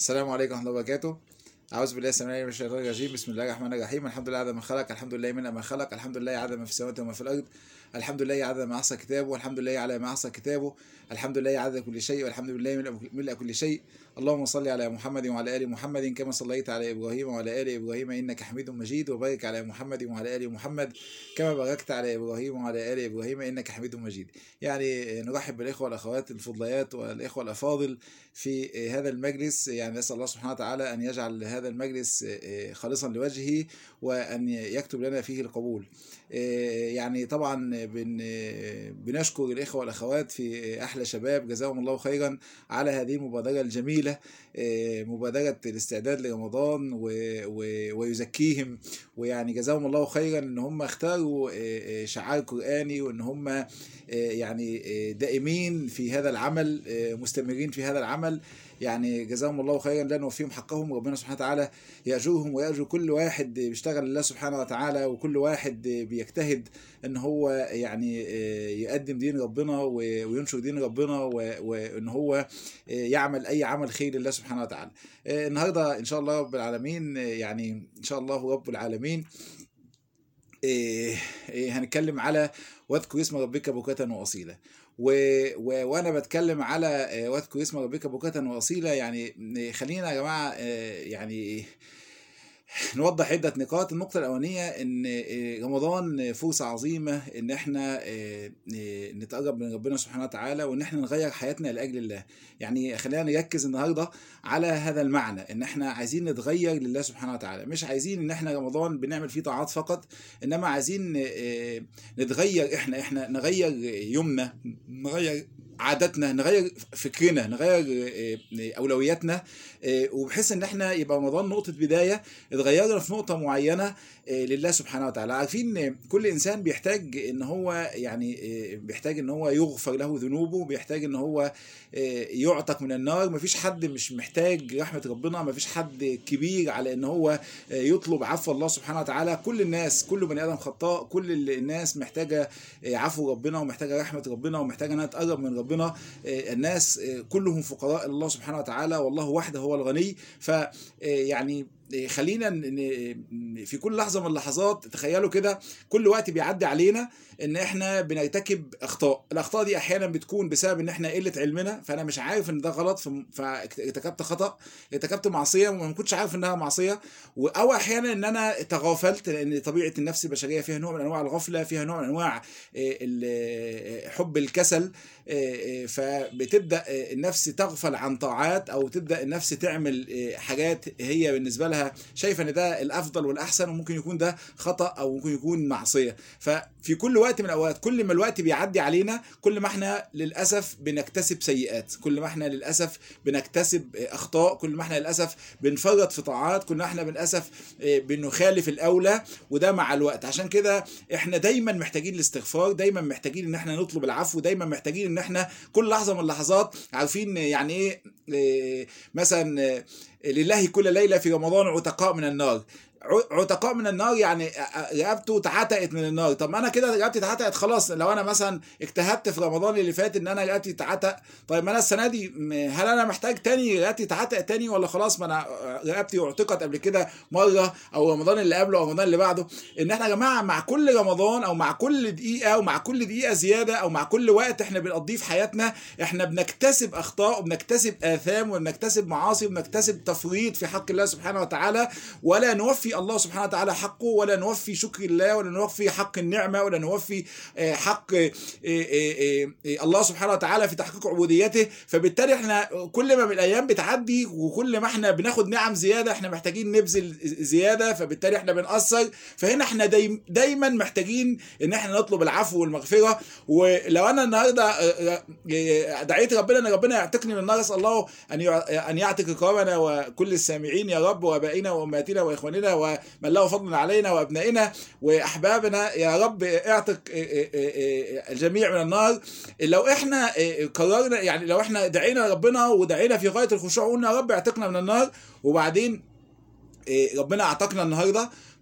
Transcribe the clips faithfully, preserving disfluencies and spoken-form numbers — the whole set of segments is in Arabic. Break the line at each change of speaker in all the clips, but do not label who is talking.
السلام عليكم ورحمة الله وبركاته. أعوذ بالله السميع العليم من الشيطان الرجيم. بسم الله الرحمن الرحيم. الحمد لله عدد ما خلق، الحمد لله من ما خلق، الحمد لله عدد ما في السماوات وما في الأرض، الحمد لله عدد ما أحصى كتابه، والحمد لله على ما أحصى كتابه، الحمد لله عدد كل شيء، والحمد لله ملء كل شيء. اللهم صل على محمد وعلى آل محمد كما صليت على إبراهيم وعلى آل إبراهيم إنك حميد مجيد، وبارك على محمد وعلى آل محمد كما باركت على إبراهيم وعلى آل إبراهيم إنك حميد مجيد. يعني نرحب بالإخوة والأخوات الفضليات والإخوة الأفاضل في هذا المجلس. يعني نسأل الله سبحانه وتعالى أن يجعل هذا المجلس خالصا لوجهه وأن يكتب لنا فيه القبول. يعني طبعا بنشكر الإخوة والأخوات في أحلى شباب جزاهم الله خيرا على هذه المبادرة الجميلة، مبادرة الاستعداد لرمضان ويزكيهم. ويعني جزاهم الله خيرا ان هم اختاروا شعار قرآني، وان هم يعني دائمين في هذا العمل، مستمرين في هذا العمل. يعني جزاهم الله خيرا، لا نوفيهم حقهم. ربنا سبحانه وتعالى يأجرهم ويأجر كل واحد بيشتغل لله سبحانه وتعالى، وكل واحد بيجتهد ان هو يعني يقدم دين ربنا وينشر دين ربنا، وان هو يعمل اي عمل خير لله سبحانه وتعالى. النهارده ان شاء الله رب العالمين، يعني ان شاء الله رب العالمين هنتكلم على واذكر اسم ربك بكرة وأصيلا. و... و... وانا بتكلم على واذكر اسم ربك بكرة وأصيلا، يعني خلينا يا جماعه يعني نوضح عدة نقاط. النقطة الأولانية إن رمضان فرصة عظيمة إن إحنا نتقرب من ربنا سبحانه وتعالى، وإن إحنا نغير حياتنا لأجل الله. يعني خلينا نركز النهاردة على هذا المعنى، إن إحنا عايزين نتغير لله سبحانه وتعالى. مش عايزين إن إحنا رمضان بنعمل فيه طاعات فقط، إنما عايزين نتغير. إحنا إحنا نغير يومنا، نغير عاداتنا، نغير فكرنا، نغير أولوياتنا، وبحيث ان احنا يبقى رمضان نقطة بداية اتغيرنا في نقطة معينة لله سبحانه وتعالى. عارفين ان كل انسان بيحتاج ان هو يعني بيحتاج ان هو يغفر له ذنوبه، بيحتاج ان هو يعتق من النار. مفيش حد مش محتاج رحمة ربنا، مفيش حد كبير على ان هو يطلب عفو الله سبحانه وتعالى. كل الناس، كل بني ادم خطاء، كل الناس محتاجة عفو ربنا ومحتاجة رحمة ربنا ومحتاجة انها تقرب من ربنا. الناس كلهم فقراء الله سبحانه وتعالى، والله وحده هو الغني. ف يعني خلينا في كل لحظة من اللحظات تخيلوا كده، كل وقت بيعدي علينا ان احنا بنرتكب اخطاء. الاخطاء دي احيانا بتكون بسبب ان احنا قلة علمنا، فانا مش عارف ان ده غلط فارتكبت خطأ، ارتكبت معصية وما كنتش عارف انها معصية. او احيانا ان انا تغافلت، لان طبيعة النفس البشرية فيها نوع من انواع الغفلة، فيها نوع من انواع حب الكسل، فبتبدأ النفس تغفل عن طاعات، او تبدأ النفس تعمل حاجات هي بالنسبة لها شايفة ان ده الافضل والاحسن، وممكن يكون ده خطأ او ممكن يكون معصية. ففي كل وقت من الاوقات، كل ما الوقت بيعدي علينا، كل ما احنا للاسف بنكتسب سيئات، كل ما احنا للاسف بنكتسب اخطاء، كل ما احنا للاسف بنفرط في طاعات، كل ما احنا للاسف بنخالف الاولى، وده مع الوقت. عشان كده احنا دايما محتاجين الاستغفار، دايما محتاجين ان احنا نطلب العفو، دايما محتاجين ان احنا كل لحظة من اللحظات عارفين يعني ايه مثلا لله كل ليلة في رمضان عتقاء من النار. عتقاء من النار يعني رقبته اتعتقت من النار. طب ما انا كده رقبتي اتعتقت خلاص. لو انا مثلا اجتهدت في رمضان اللي فات ان انا رقبتي اتعتق، طيب ما انا السنه دي هل انا محتاج تاني رقبتي اتعتق تاني، ولا خلاص ما انا رقبتي اعتقت قبل كده مره، او رمضان اللي قبله او رمضان اللي بعده؟ ان احنا يا جماعه مع كل رمضان، او مع كل دقيقه، ومع كل دقيقه زياده، او مع كل وقت احنا بنقضيه في حياتنا، احنا بنكتسب اخطاء وبنكتسب اثام وبنكتسب معاصي وبنكتسب تفريط في حق الله سبحانه وتعالى، ولا نوفي الله سبحانه وتعالى حقه، ولا نوفي شكر الله، ولا نوفي حق النعمة، ولا نوفي حق الله سبحانه وتعالى في تحقيق عبوديته. فبالتالي احنا كل ما من الايام بتعدي، وكل ما احنا بناخد نعم زيادة، احنا محتاجين نبذل زيادة، فبالتالي احنا بنقصر. فهنا احنا دايما محتاجين ان احنا نطلب العفو والمغفرة. ولو انا النهارده دعيت ربنا ان ربنا يعتقني من النار، اسال الله ان ان يعتق رقابنا وكل السامعين يا رب، وابائنا وامهاتنا واخواننا ومن له فضل علينا وابنائنا واحبابنا يا رب، اعتق الجميع من النار. لو احنا قررنا، يعني لو احنا دعينا ربنا ودعينا في غاية الخشوع وقلنا يا رب اعتقنا من النار، وبعدين ربنا اعتقنا النهارده،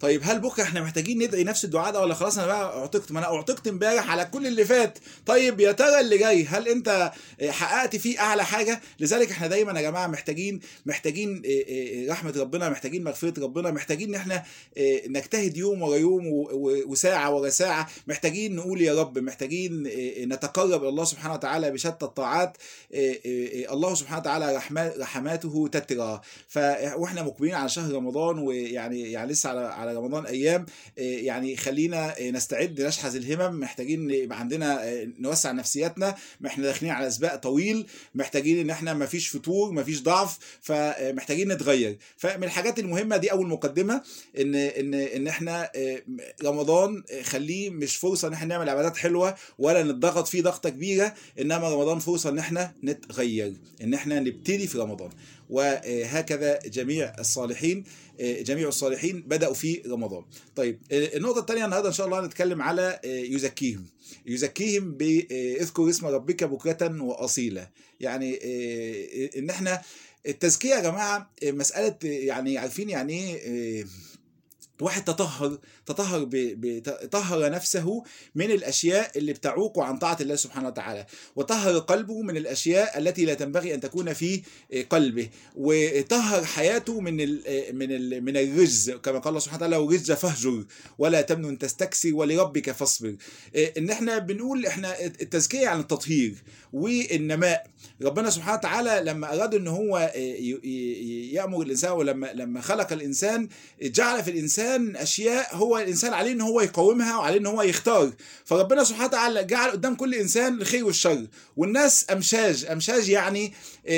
طيب هل بكره احنا محتاجين ندعي نفس الدعاء ده ولا خلاص انا بقى اعتقت؟ ما انا اعتقت امبارح على كل اللي فات. طيب يا ترى اللي جاي هل انت حققت فيه اعلى حاجه؟ لذلك احنا دايما يا جماعه محتاجين محتاجين رحمه ربنا، محتاجين مغفره ربنا، محتاجين ان احنا نجتهد يوم ورا يوم وساعه ورا ساعه، محتاجين نقول يا رب، محتاجين نتقرب الى الله سبحانه وتعالى بشتى الطاعات. الله سبحانه وتعالى رحماته تترى. فاحنا مقبلين على شهر رمضان، ويعني يعني لسه على على رمضان ايام، يعني خلينا نستعد نشحذ الهمم، محتاجين يبقى عندنا نوسع نفسياتنا، احنا داخلين على سباق طويل، محتاجين ان احنا ما فيش فتور، ما فيش ضعف، فمحتاجين نتغير. فمن الحاجات المهمه دي اول مقدمه ان ان ان احنا رمضان خليه مش فرصه ان احنا نعمل عبادات حلوه ولا نتضغط فيه ضغطه كبيره، انما رمضان فرصه ان احنا نتغير، ان احنا نبتدي في رمضان. وهكذا جميع الصالحين جميع الصالحين بدأوا في رمضان. طيب النقطة الثانية النهاردة إن شاء الله هنتكلم على يزكيهم يزكيهم بإذكر اسم ربك بكرة وأصيلا. يعني إن إحنا التزكية يا جماعة مسألة، يعني عارفين يعني إيه واحد تطهر تطهر بطهر نفسه من الاشياء اللي بتعوقه عن طاعه الله سبحانه وتعالى، وطهر قلبه من الاشياء التي لا تنبغي ان تكون في قلبه، وطهر حياته من ال من ال من الرجز، كما قال الله سبحانه وتعالى: والرجز فاهجر ولا تمنن تستكثر ولربك فاصبر. ان احنا بنقول احنا التزكيه عن التطهير والنماء. ربنا سبحانه وتعالى لما اراد ان هو يامر الانسان، ولما لما خلق الانسان جعل في الانسان اشياء هو الانسان عليه ان هو يقاومها وعليه ان هو يختار. فربنا سبحانه وتعالى جعل قدام كل انسان الخير والشر، والناس امشاج امشاج يعني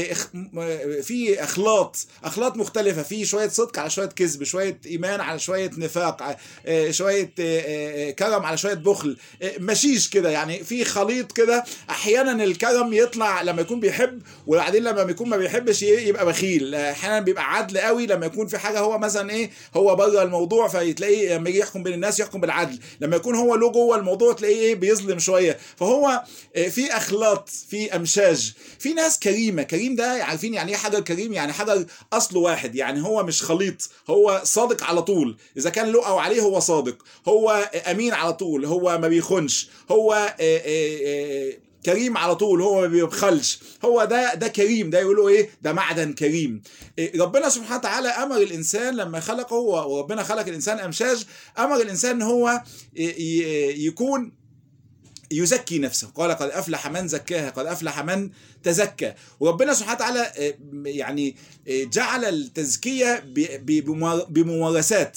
في اخلاط اخلاط مختلفه، في شويه صدق على شويه كذب، شويه ايمان على شويه نفاق، شويه كرم على شويه بخل، مشيش كده، يعني في خليط كده. احيانا الكرم يطلع لما يكون بيحب، وبعدين لما يكون ما بيحبش يبقى بخيل. احيانا بيبقى عدل قوي لما يكون في حاجه هو مثلا ايه هو بره الموضوع، فيتلاقيه لما يجي يحكم بين الناس يحكم بالعدل. لما يكون هو له جوه الموضوع تلاقيه ايه بيظلم شويه. فهو في اخلاط، في امشاج. في ناس كريمه. كريم ده عارفين يعني ايه حجر كريم؟ يعني حجر اصله واحد، يعني هو مش خليط، هو صادق على طول. اذا كان له او عليه هو صادق، هو امين على طول، هو ما بيخونش، هو آآ آآ كريم على طول، هو ما بيبخلش. هو ده ده كريم، ده يقولوا ايه؟ ده معدن كريم. إيه ربنا سبحانه وتعالى امر الانسان لما خلقه، وربنا خلق الانسان امشاج، امر الانسان ان هو يكون يزكي نفسه. قال: قد افلح من زكاها قد افلح من تزكى. وربنا سبحانه وتعالى يعني جعل التزكيه بممارسات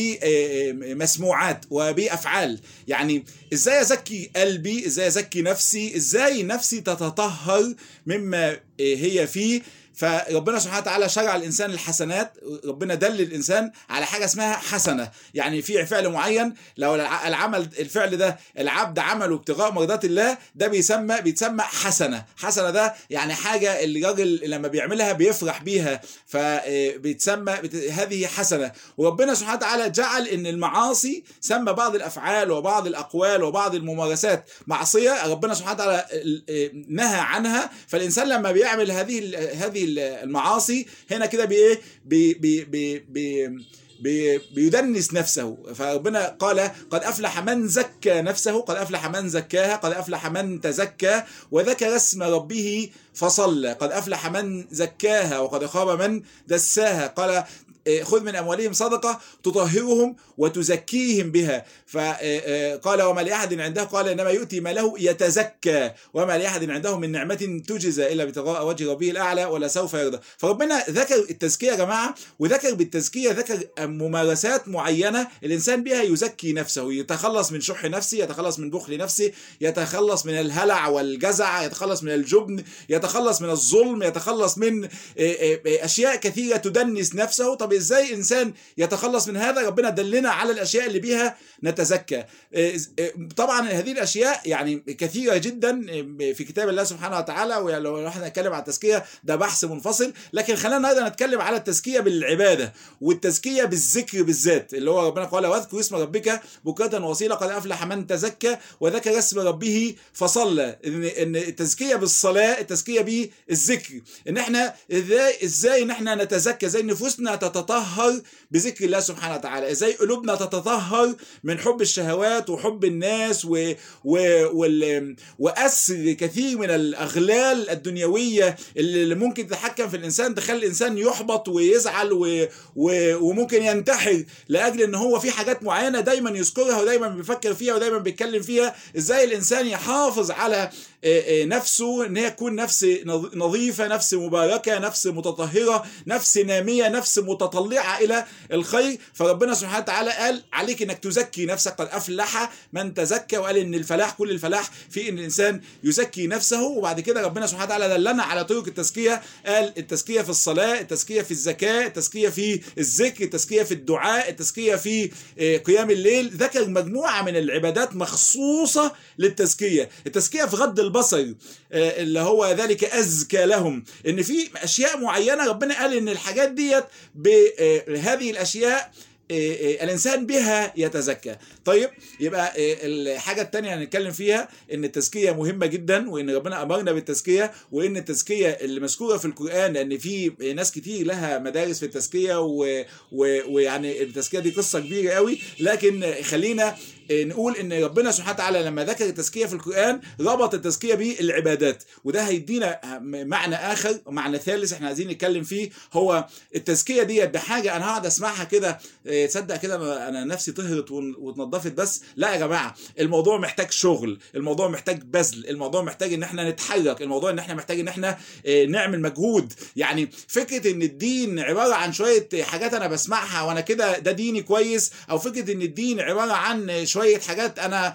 وبمسموعات وبافعال. يعني ازاي ازكي قلبي، ازاي ازكي نفسي، ازاي نفسي تتطهر مما هي فيه. فربنا سبحانه وتعالى شرع الانسان الحسنات. ربنا دل الانسان على حاجه اسمها حسنه، يعني في فعل معين لو العمل الفعل ده العبد عمله ابتغاء مرضات الله، ده بيسمى بيتسمى حسنه. حسنه ده يعني حاجه الراجل لما بيعملها بيفرح بيها، فبيتسمى هذه حسنه. وربنا سبحانه وتعالى جعل ان المعاصي سمى بعض الافعال وبعض الاقوال وبعض الممارسات معصيه، ربنا سبحانه وتعالى نهى عنها. فالانسان لما بيعمل هذه هذه المعاصي هنا كده بايه بي بي بي بي بيدنس نفسه. فربنا قال: قد أفلح من زكى نفسه قد أفلح من زكاها قد أفلح من تزكى وذكر اسم ربه فصلى. قد أفلح من زكاها وقد خاب من دساها. قال: خذ من أموالهم صدقة تطهرهم وتزكيهم بها. فقال: وما لأحد عنده قال إنما يؤتي ما له يتزكى وما لأحد عنده من نعمة تجزى إلا ابتغاء وجه ربه الأعلى ولا سوف يرضى. فربنا ذكر التزكية يا جماعة، وذكر بالتزكية ذكر ممارسات معينة الإنسان بها يزكي نفسه، يتخلص من شح نفسه، يتخلص من بخل نفسه، يتخلص من الهلع والجزع، يتخلص من الجبن، يتخلص من الظلم، يتخلص من أشياء كثيرة تدنس نفسه. طب ازاي انسان يتخلص من هذا؟ ربنا دلنا على الاشياء اللي بيها نتزكى. طبعا هذه الاشياء يعني كثيره جدا في كتاب الله سبحانه وتعالى، ولو احنا نتكلم على التزكيه ده بحث منفصل، لكن خلينا ايضا نتكلم على التزكيه بالعباده والتزكيه بالذكر بالذات، اللي هو ربنا قال: واذكر اسم ربك بكرة واصيلا قد افلح من تزكى وذكر اسم ربه فصلى. ان التزكيه بالصلاه، التزكيه بالذكر، ان احنا ازاي ازاي ان احنا نتزكى، ازاي نفوسنا تتطهر نتطهر بذكر الله سبحانه وتعالى، ازاي قلوبنا تتطهر من حب الشهوات وحب الناس و... و... وال... وأسر كثير من الأغلال الدنيوية اللي ممكن تتحكم في الإنسان، تخلي الإنسان يحبط ويزعل و... و... وممكن ينتحر لأجل إن هو في حاجات معينة دايما يذكرها ودايما بيفكر فيها ودايما بيتكلم فيها. ازاي الإنسان يحافظ على نفسه ان هي تكون نفس نظيفة، نفس مباركة، نفس متطهرة، نفس نامية، نفس متطلعة الى الخير. فربنا سبحانه وتعالى قال عليك انك تزكي نفسك، قد افلح من تزكى، وقال ان الفلاح كل الفلاح في ان الانسان يزكي نفسه. وبعد كده ربنا سبحانه وتعالى دلنا على طرق التزكية، قال التزكية في الصلاة، التزكية في الزكاة، التزكية في الذكر، التزكية في الدعاء، التزكية في قيام الليل. ذكر مجموعة من العبادات مخصوصة للتزكية. التزكية في غض البصر اللي هو ذلك أزكى لهم، ان في اشياء معينة ربنا قال ان الحاجات ديت بهذه الاشياء الإنسان بها يتزكى. طيب يبقى الحاجة التانية هنتكلم فيها ان التزكية مهمة جدا، وان ربنا أمرنا بالتزكية، وان التزكية اللي مذكورة في القرآن، لأن في ناس كتير لها مدارس في التزكية ويعني التزكية دي قصة كبيرة قوي، لكن خلينا نقول ان ربنا سبحانه وتعالى لما ذكر التزكية في القرآن ربط التزكية بالعبادات، وده هيدينا معنى آخر، معنى ثالث احنا عايزين نتكلم فيه. هو التزكية دي بحاجة انا هقعد اسمعها كده تصدق كده انا نفسي طهرت واتنضفت بس، لا يا جماعة، الموضوع محتاج شغل، الموضوع محتاج بذل، الموضوع محتاج ان احنا نتحرك، الموضوع ان احنا محتاج ان احنا نعمل مجهود. يعني فكرة ان الدين عبارة عن شوية حاجات انا بسمعها وانا كده ده ديني كويس، او فكرة ان الدين عبارة عن شوية حاجات انا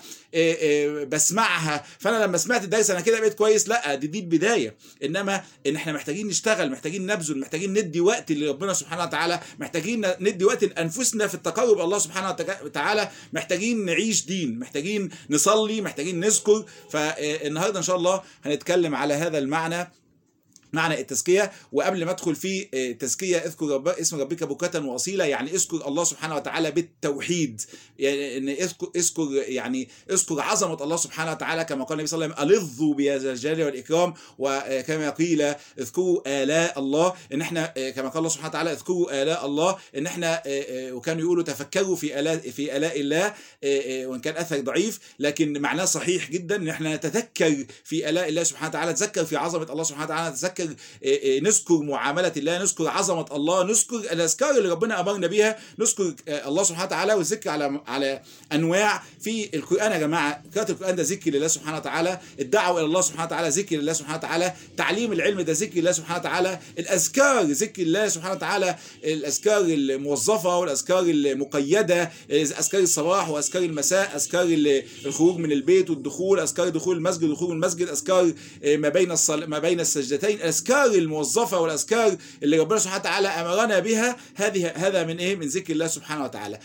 بسمعها فانا لما سمعت الدرس انا كده بقيت كويس، لا، دي دي البدايه. انما ان احنا محتاجين نشتغل، محتاجين نبذل، محتاجين ندي وقت لربنا سبحانه وتعالى، محتاجين ندي وقت لانفسنا في التقرب الى الله سبحانه وتعالى، محتاجين نعيش دين، محتاجين نصلي، محتاجين نذكر. فالنهارده ان شاء الله هنتكلم على هذا المعنى، معنى التزكية. وقبل ما ادخل في التزكية، اذكر رب اسم ربك بكرة واصيلا، يعني اذكر الله سبحانه وتعالى بالتوحيد، يعني ان اذكر اذكر يعني اذكر عظمة الله سبحانه وتعالى، كما قال النبي صلى الله عليه وسلم الظوا بهذا الجلال والاكرام، وكما قيل اذكروا آلاء الله، ان احنا كما قال الله سبحانه وتعالى اذكروا آلاء الله، ان احنا وكانوا يقولوا تفكروا في آلاء في آلاء الله، وان كان اثر ضعيف لكن معناه صحيح جدا، ان احنا نتذكر في آلاء الله سبحانه وتعالى، نتذكر في عظمة الله سبحانه وتعالى، نتذكر نذكر معاملة الله، نذكر عظمة الله، نذكر الأذكار اللي ربنا أمرنا بيها، نذكر الله سبحانه وتعالى، والذكر على على أنواع في القرآن. يا جماعة قراءة القرآن ده ذكر لله سبحانه وتعالى، الدعوة إلى الله سبحانه وتعالى ذكر لله سبحانه وتعالى، تعليم العلم ده ذكر لله سبحانه وتعالى، الأذكار ذكر الله سبحانه وتعالى، الأذكار الموظفة والأذكار المقيدة، أذكار الصباح وأذكار المساء، أذكار الخروج من البيت والدخول، أذكار دخول المسجد ودخول المسجد، أذكار ما بين الصل... ما بين السجدتين، الأذكار الموظفة والأذكار اللي ربنا سبحانه وتعالى أمرنا بها، هذه هذا من إيه؟ من ذكر الله سبحانه وتعالى.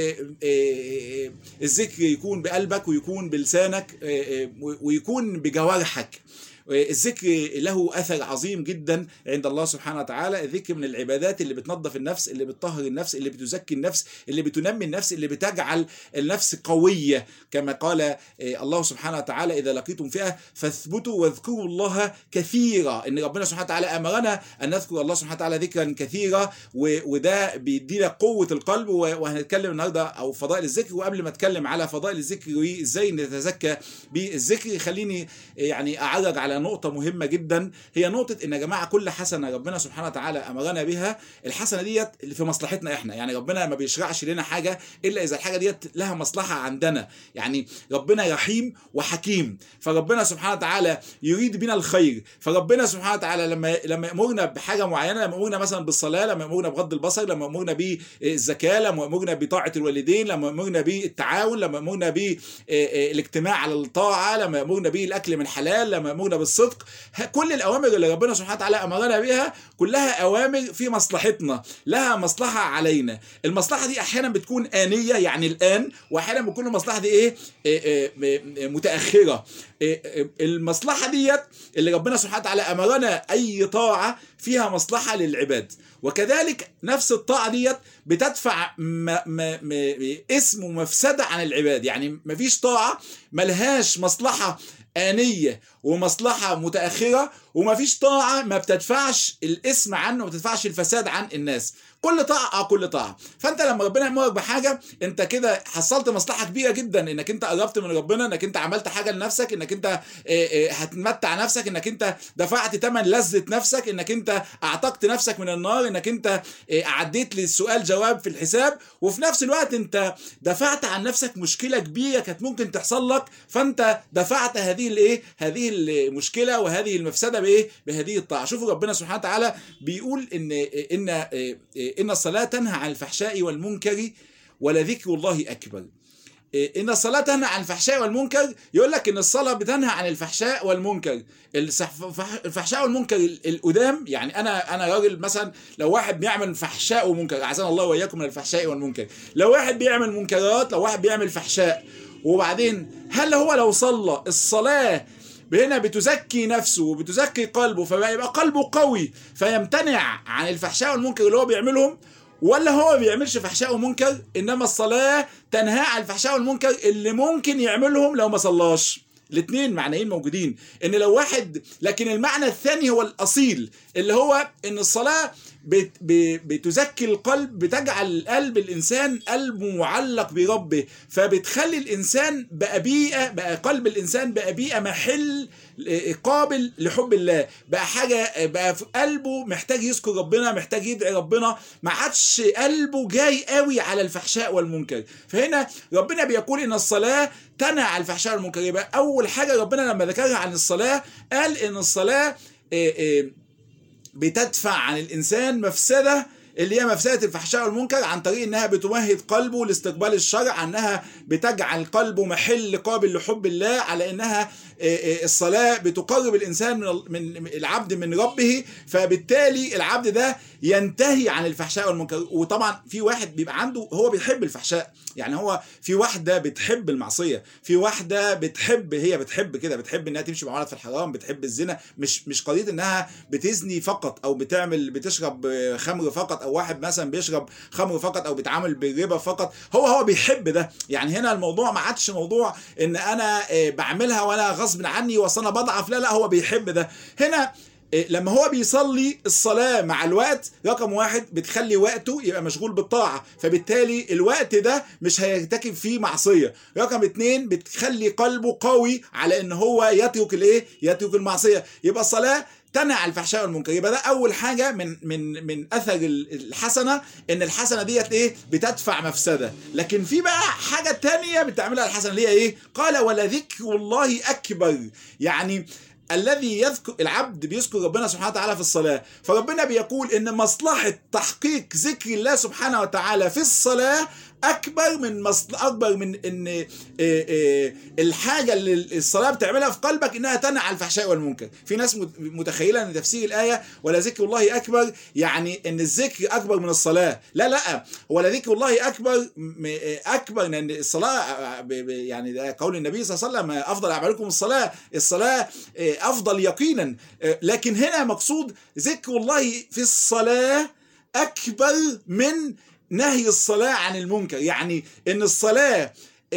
والذكر يكون بقلبك ويكون بلسانك ويكون بجوارحك. الذكر له أثر عظيم جدا عند الله سبحانه وتعالى. الذكر من العبادات اللي بتنظف النفس، اللي بتطهر النفس، اللي بتزكي النفس، اللي بتنمي النفس، اللي بتجعل النفس قوية، كما قال الله سبحانه وتعالى إذا لقيتم فئة فاثبتوا واذكروا الله كثيرا. إن ربنا سبحانه وتعالى أمرنا أن نذكر الله سبحانه وتعالى ذكرا كثيرا، وده بيدينا قوة القلب. وهنتكلم النهاردة أو فضائل الذكر. وقبل ما أتكلم على فضائل الذكر وإزاي نتزكى بالذكر، خليني يعني أعرض على نقطة مهمة جدا، هي نقطة ان يا جماعة كل حسنة ربنا سبحانه وتعالى امرنا بها، الحسنة ديت اللي في مصلحتنا احنا، يعني ربنا ما بيشرعش لنا حاجة الا اذا الحاجة ديت لها مصلحة عندنا. يعني ربنا رحيم وحكيم، فربنا سبحانه وتعالى يريد بنا الخير. فربنا سبحانه وتعالى لما لما يأمرنا بحاجة معينة، لما يأمرنا مثلا بالصلاة، لما يأمرنا بغض البصر، لما يأمرنا بالزكاة، لما يأمرنا بطاعة الوالدين، لما يأمرنا بالتعاون، لما يأمرنا بالاجتماع على الطاعة، لما يأمرنا بالاكل من حلال، لما يأمرنا بالصدق، كل الأوامر اللي ربنا سبحانه وتعالى أمرنا بها كلها أوامر في مصلحتنا، لها مصلحة علينا. المصلحة دي أحيانا بتكون آنية يعني الآن، وأحيانا بتكون المصلحة دي إيه, إيه, إيه متأخرة. إيه المصلحة ديت اللي ربنا سبحانه وتعالى أمرنا أي طاعة فيها مصلحة للعباد، وكذلك نفس الطاعة ديت بتدفع م م م اسم ومفسدة عن العباد. يعني مفيش طاعة ملهاش مصلحة آنية ومصلحة متأخرة، ومفيش طاعة ما بتدفعش الاسم عنه وما بتدفعش الفساد عن الناس. كل طاعة اه كل طاعة. فانت لما ربنا يأمرك بحاجة انت كده حصلت مصلحة كبيرة جدا، انك انت قربت من ربنا، انك انت عملت حاجة لنفسك، انك انت هتمتع نفسك، انك انت دفعت ثمن لذة نفسك، انك انت اعتقت نفسك من النار، انك انت عديت للسؤال جواب في الحساب، وفي نفس الوقت انت دفعت عن نفسك مشكلة كبيرة كانت ممكن تحصل لك، فانت دفعت هذه الايه هذه المشكلة وهذه المفسدة بايه بهذه الطاعة. شوفوا ربنا سبحانه وتعالى بيقول ان ان إن الصلاة تنهى عن الفحشاء والمنكر ولذكر الله أكبر. إن الصلاة تنهى عن الفحشاء والمنكر، يقول لك إن الصلاة بتنهى عن الفحشاء والمنكر. الفحشاء والمنكر القدام، يعني أنا أنا راجل مثلا لو واحد بيعمل فحشاء ومنكر، أعاذنا الله وإياكم من الفحشاء والمنكر، لو واحد بيعمل منكرات، لو واحد بيعمل فحشاء، وبعدين هل هو لو صلى الصلاة هنا بتزكي نفسه وبتزكي قلبه فيبقى قلبه قوي فيمتنع عن الفحشاء والمنكر اللي هو بيعملهم، ولا هو ما بيعملش فحشاء ومنكر انما الصلاة تنهى عن الفحشاء والمنكر اللي ممكن يعملهم لو ما صلاش؟ الاثنين معنيين موجودين، ان لو واحد، لكن المعنى الثاني هو الاصيل اللي هو ان الصلاة بتزكي القلب، بتجعل قلب الإنسان قلبه معلق بربه، فبتخلي الإنسان بقى بيئة، بقى قلب الإنسان بقى بيئة محل قابل لحب الله، بقى حاجة، بقى في قلبه محتاج يذكر ربنا، محتاج يدعي ربنا، ما عادش قلبه جاي قوي على الفحشاء والمنكر. فهنا ربنا بيقول إن الصلاة تنهى عن الفحشاء والمنكر. يبقى أول حاجة ربنا لما ذكرها عن الصلاة قال إن الصلاة إيه إيه بتدفع عن الإنسان مفسدة اللي هي مفسدة الفحشاء والمنكر، عن طريق انها بتمهد قلبه لاستقبال الشرع، انها بتجعل قلبه محل قابل لحب الله، على انها الصلاة بتقرب الانسان من العبد من ربه، فبالتالي العبد ده ينتهي عن الفحشاء والمنكر. وطبعا في واحد بيبقى عنده هو بيحب الفحشاء، يعني هو في واحدة بتحب المعصية، في واحدة بتحب، هي بتحب كده، بتحب انها تمشي مع ولد في الحرام، بتحب الزنا، مش مش قضية انها بتزني فقط او بتعمل بتشرب خمر فقط، او واحد مثلا بيشرب خمر فقط او بيتعامل بالربا فقط، هو هو بيحب ده. يعني هنا الموضوع ما عادش موضوع ان انا بعملها وانا غصب عني واصل انا بضعف، لا لا هو بيحب ده. هنا لما هو بيصلي الصلاة مع الوقت، رقم واحد بتخلي وقته يبقى مشغول بالطاعة، فبالتالي الوقت ده مش هيرتكب فيه معصية. رقم اتنين بتخلي قلبه قوي على ان هو يترك الايه يترك المعصية. يبقى الصلاة تنهى عن الفحشاء والمنكر. يبقى ده اول حاجه من من من اثر الحسنه، ان الحسنه ديت ايه بتدفع مفسده. لكن في بقى حاجه تانية بتعملها الحسنه اللي هي ايه؟ قال ولذكر الله اكبر. يعني الذي يذكر العبد بيذكر ربنا سبحانه وتعالى في الصلاة، فربنا بيقول ان مصلحة تحقيق ذكر الله سبحانه وتعالى في الصلاة اكبر من مصل... اكبر من ان إيه إيه الحاجه اللي الصلاه بتعملها في قلبك انها تنهى عن الفحشاء والمنكر. في ناس متخيله ان تفسير الايه ولا ذكر الله اكبر يعني ان الذكر اكبر من الصلاه، لا لا، ولا ذكر الله اكبر اكبر لان الصلاه يعني ده قول النبي صلى الله عليه وسلم افضل اعمالكم الصلاه، الصلاه افضل يقينا، لكن هنا مقصود ذكر الله في الصلاه اكبر من نهي الصلاة عن المنكر. يعني ان الصلاة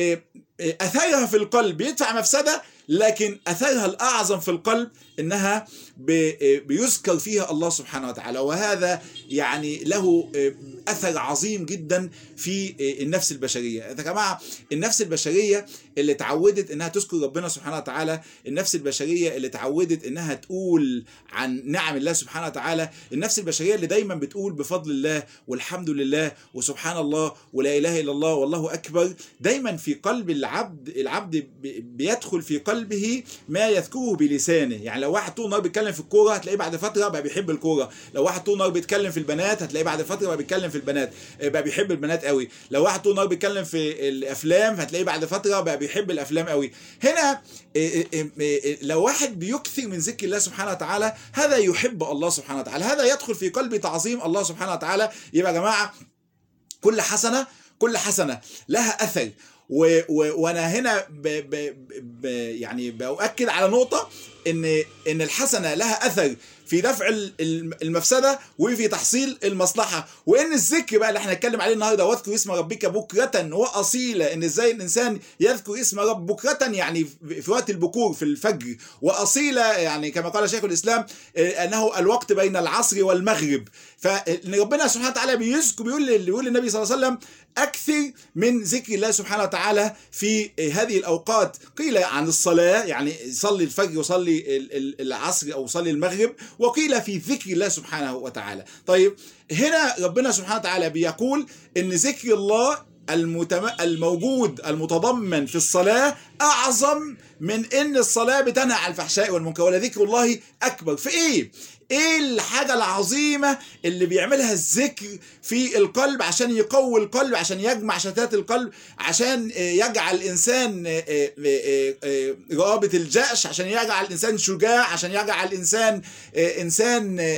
اثرها في القلب يدفع مفسدة، لكن اثرها الاعظم في القلب انها بيذكر فيها الله سبحانه وتعالى، وهذا يعني له اثر عظيم جدا في النفس البشريه. يا جماعه النفس البشريه اللي اتعودت انها تذكر ربنا سبحانه وتعالى، النفس البشريه اللي اتعودت انها تقول عن نعم الله سبحانه وتعالى، النفس البشريه اللي دايما بتقول بفضل الله والحمد لله وسبحان الله ولا اله الا الله والله اكبر، دايما في قلب العبد العبد بيدخل في قلبه ما يذكره بلسانه. يعني لو واحد طول النهار بيتكلم في الكوره هتلاقيه بعد فتره بقى بيحب الكوره، لو واحد طول النهار بيتكلم في البنات هتلاقيه بعد فتره بقى بيتكلم في البنات بقى بيحب البنات قوي، لو واحد طول النهار بيتكلم في الافلام هتلاقيه بعد فتره بقى بيحب الافلام قوي. هنا لو واحد بيكثر من ذكر الله سبحانه وتعالى هذا يحب الله سبحانه وتعالى، هذا يدخل في قلبي تعظيم الله سبحانه وتعالى. يبقى يا جماعه كل حسنه كل حسنه لها اثر. و و وانا هنا ب ب ب يعني باؤكد على نقطه ان ان الحسنه لها اثر في دفع المفسده وفي تحصيل المصلحه، وان الذكر بقى اللي احنا هنتكلم عليه النهارده، واذكر اسم ربك بكره واصيلا، ان ازاي الانسان يذكر اسم رب بكره يعني في وقت البكور في الفجر، واصيلا يعني كما قال شيخ الاسلام انه الوقت بين العصر والمغرب. فان ربنا سبحانه وتعالى بيذكر، بيقول بيقول للنبي صلى الله عليه وسلم اكثر من ذكر الله سبحانه وتعالى في هذه الاوقات. قيل عن الصلاه يعني صلي الفجر وصلي العصر او صلي المغرب، وقيل في ذكر الله سبحانه وتعالى. طيب هنا ربنا سبحانه وتعالى بيقول ان ذكر الله المتم... الموجود المتضمن في الصلاة أعظم من إن الصلاة بتنهى عن الفحشاء والمنكر، ولذكر الله أكبر. في إيه؟ إيه الحاجة العظيمة اللي بيعملها الذكر في القلب عشان يقوي القلب، عشان يجمع شتات القلب، عشان يجعل الإنسان رابط الجأش، عشان يجعل الإنسان شجاع، عشان يجعل الإنسان إنسان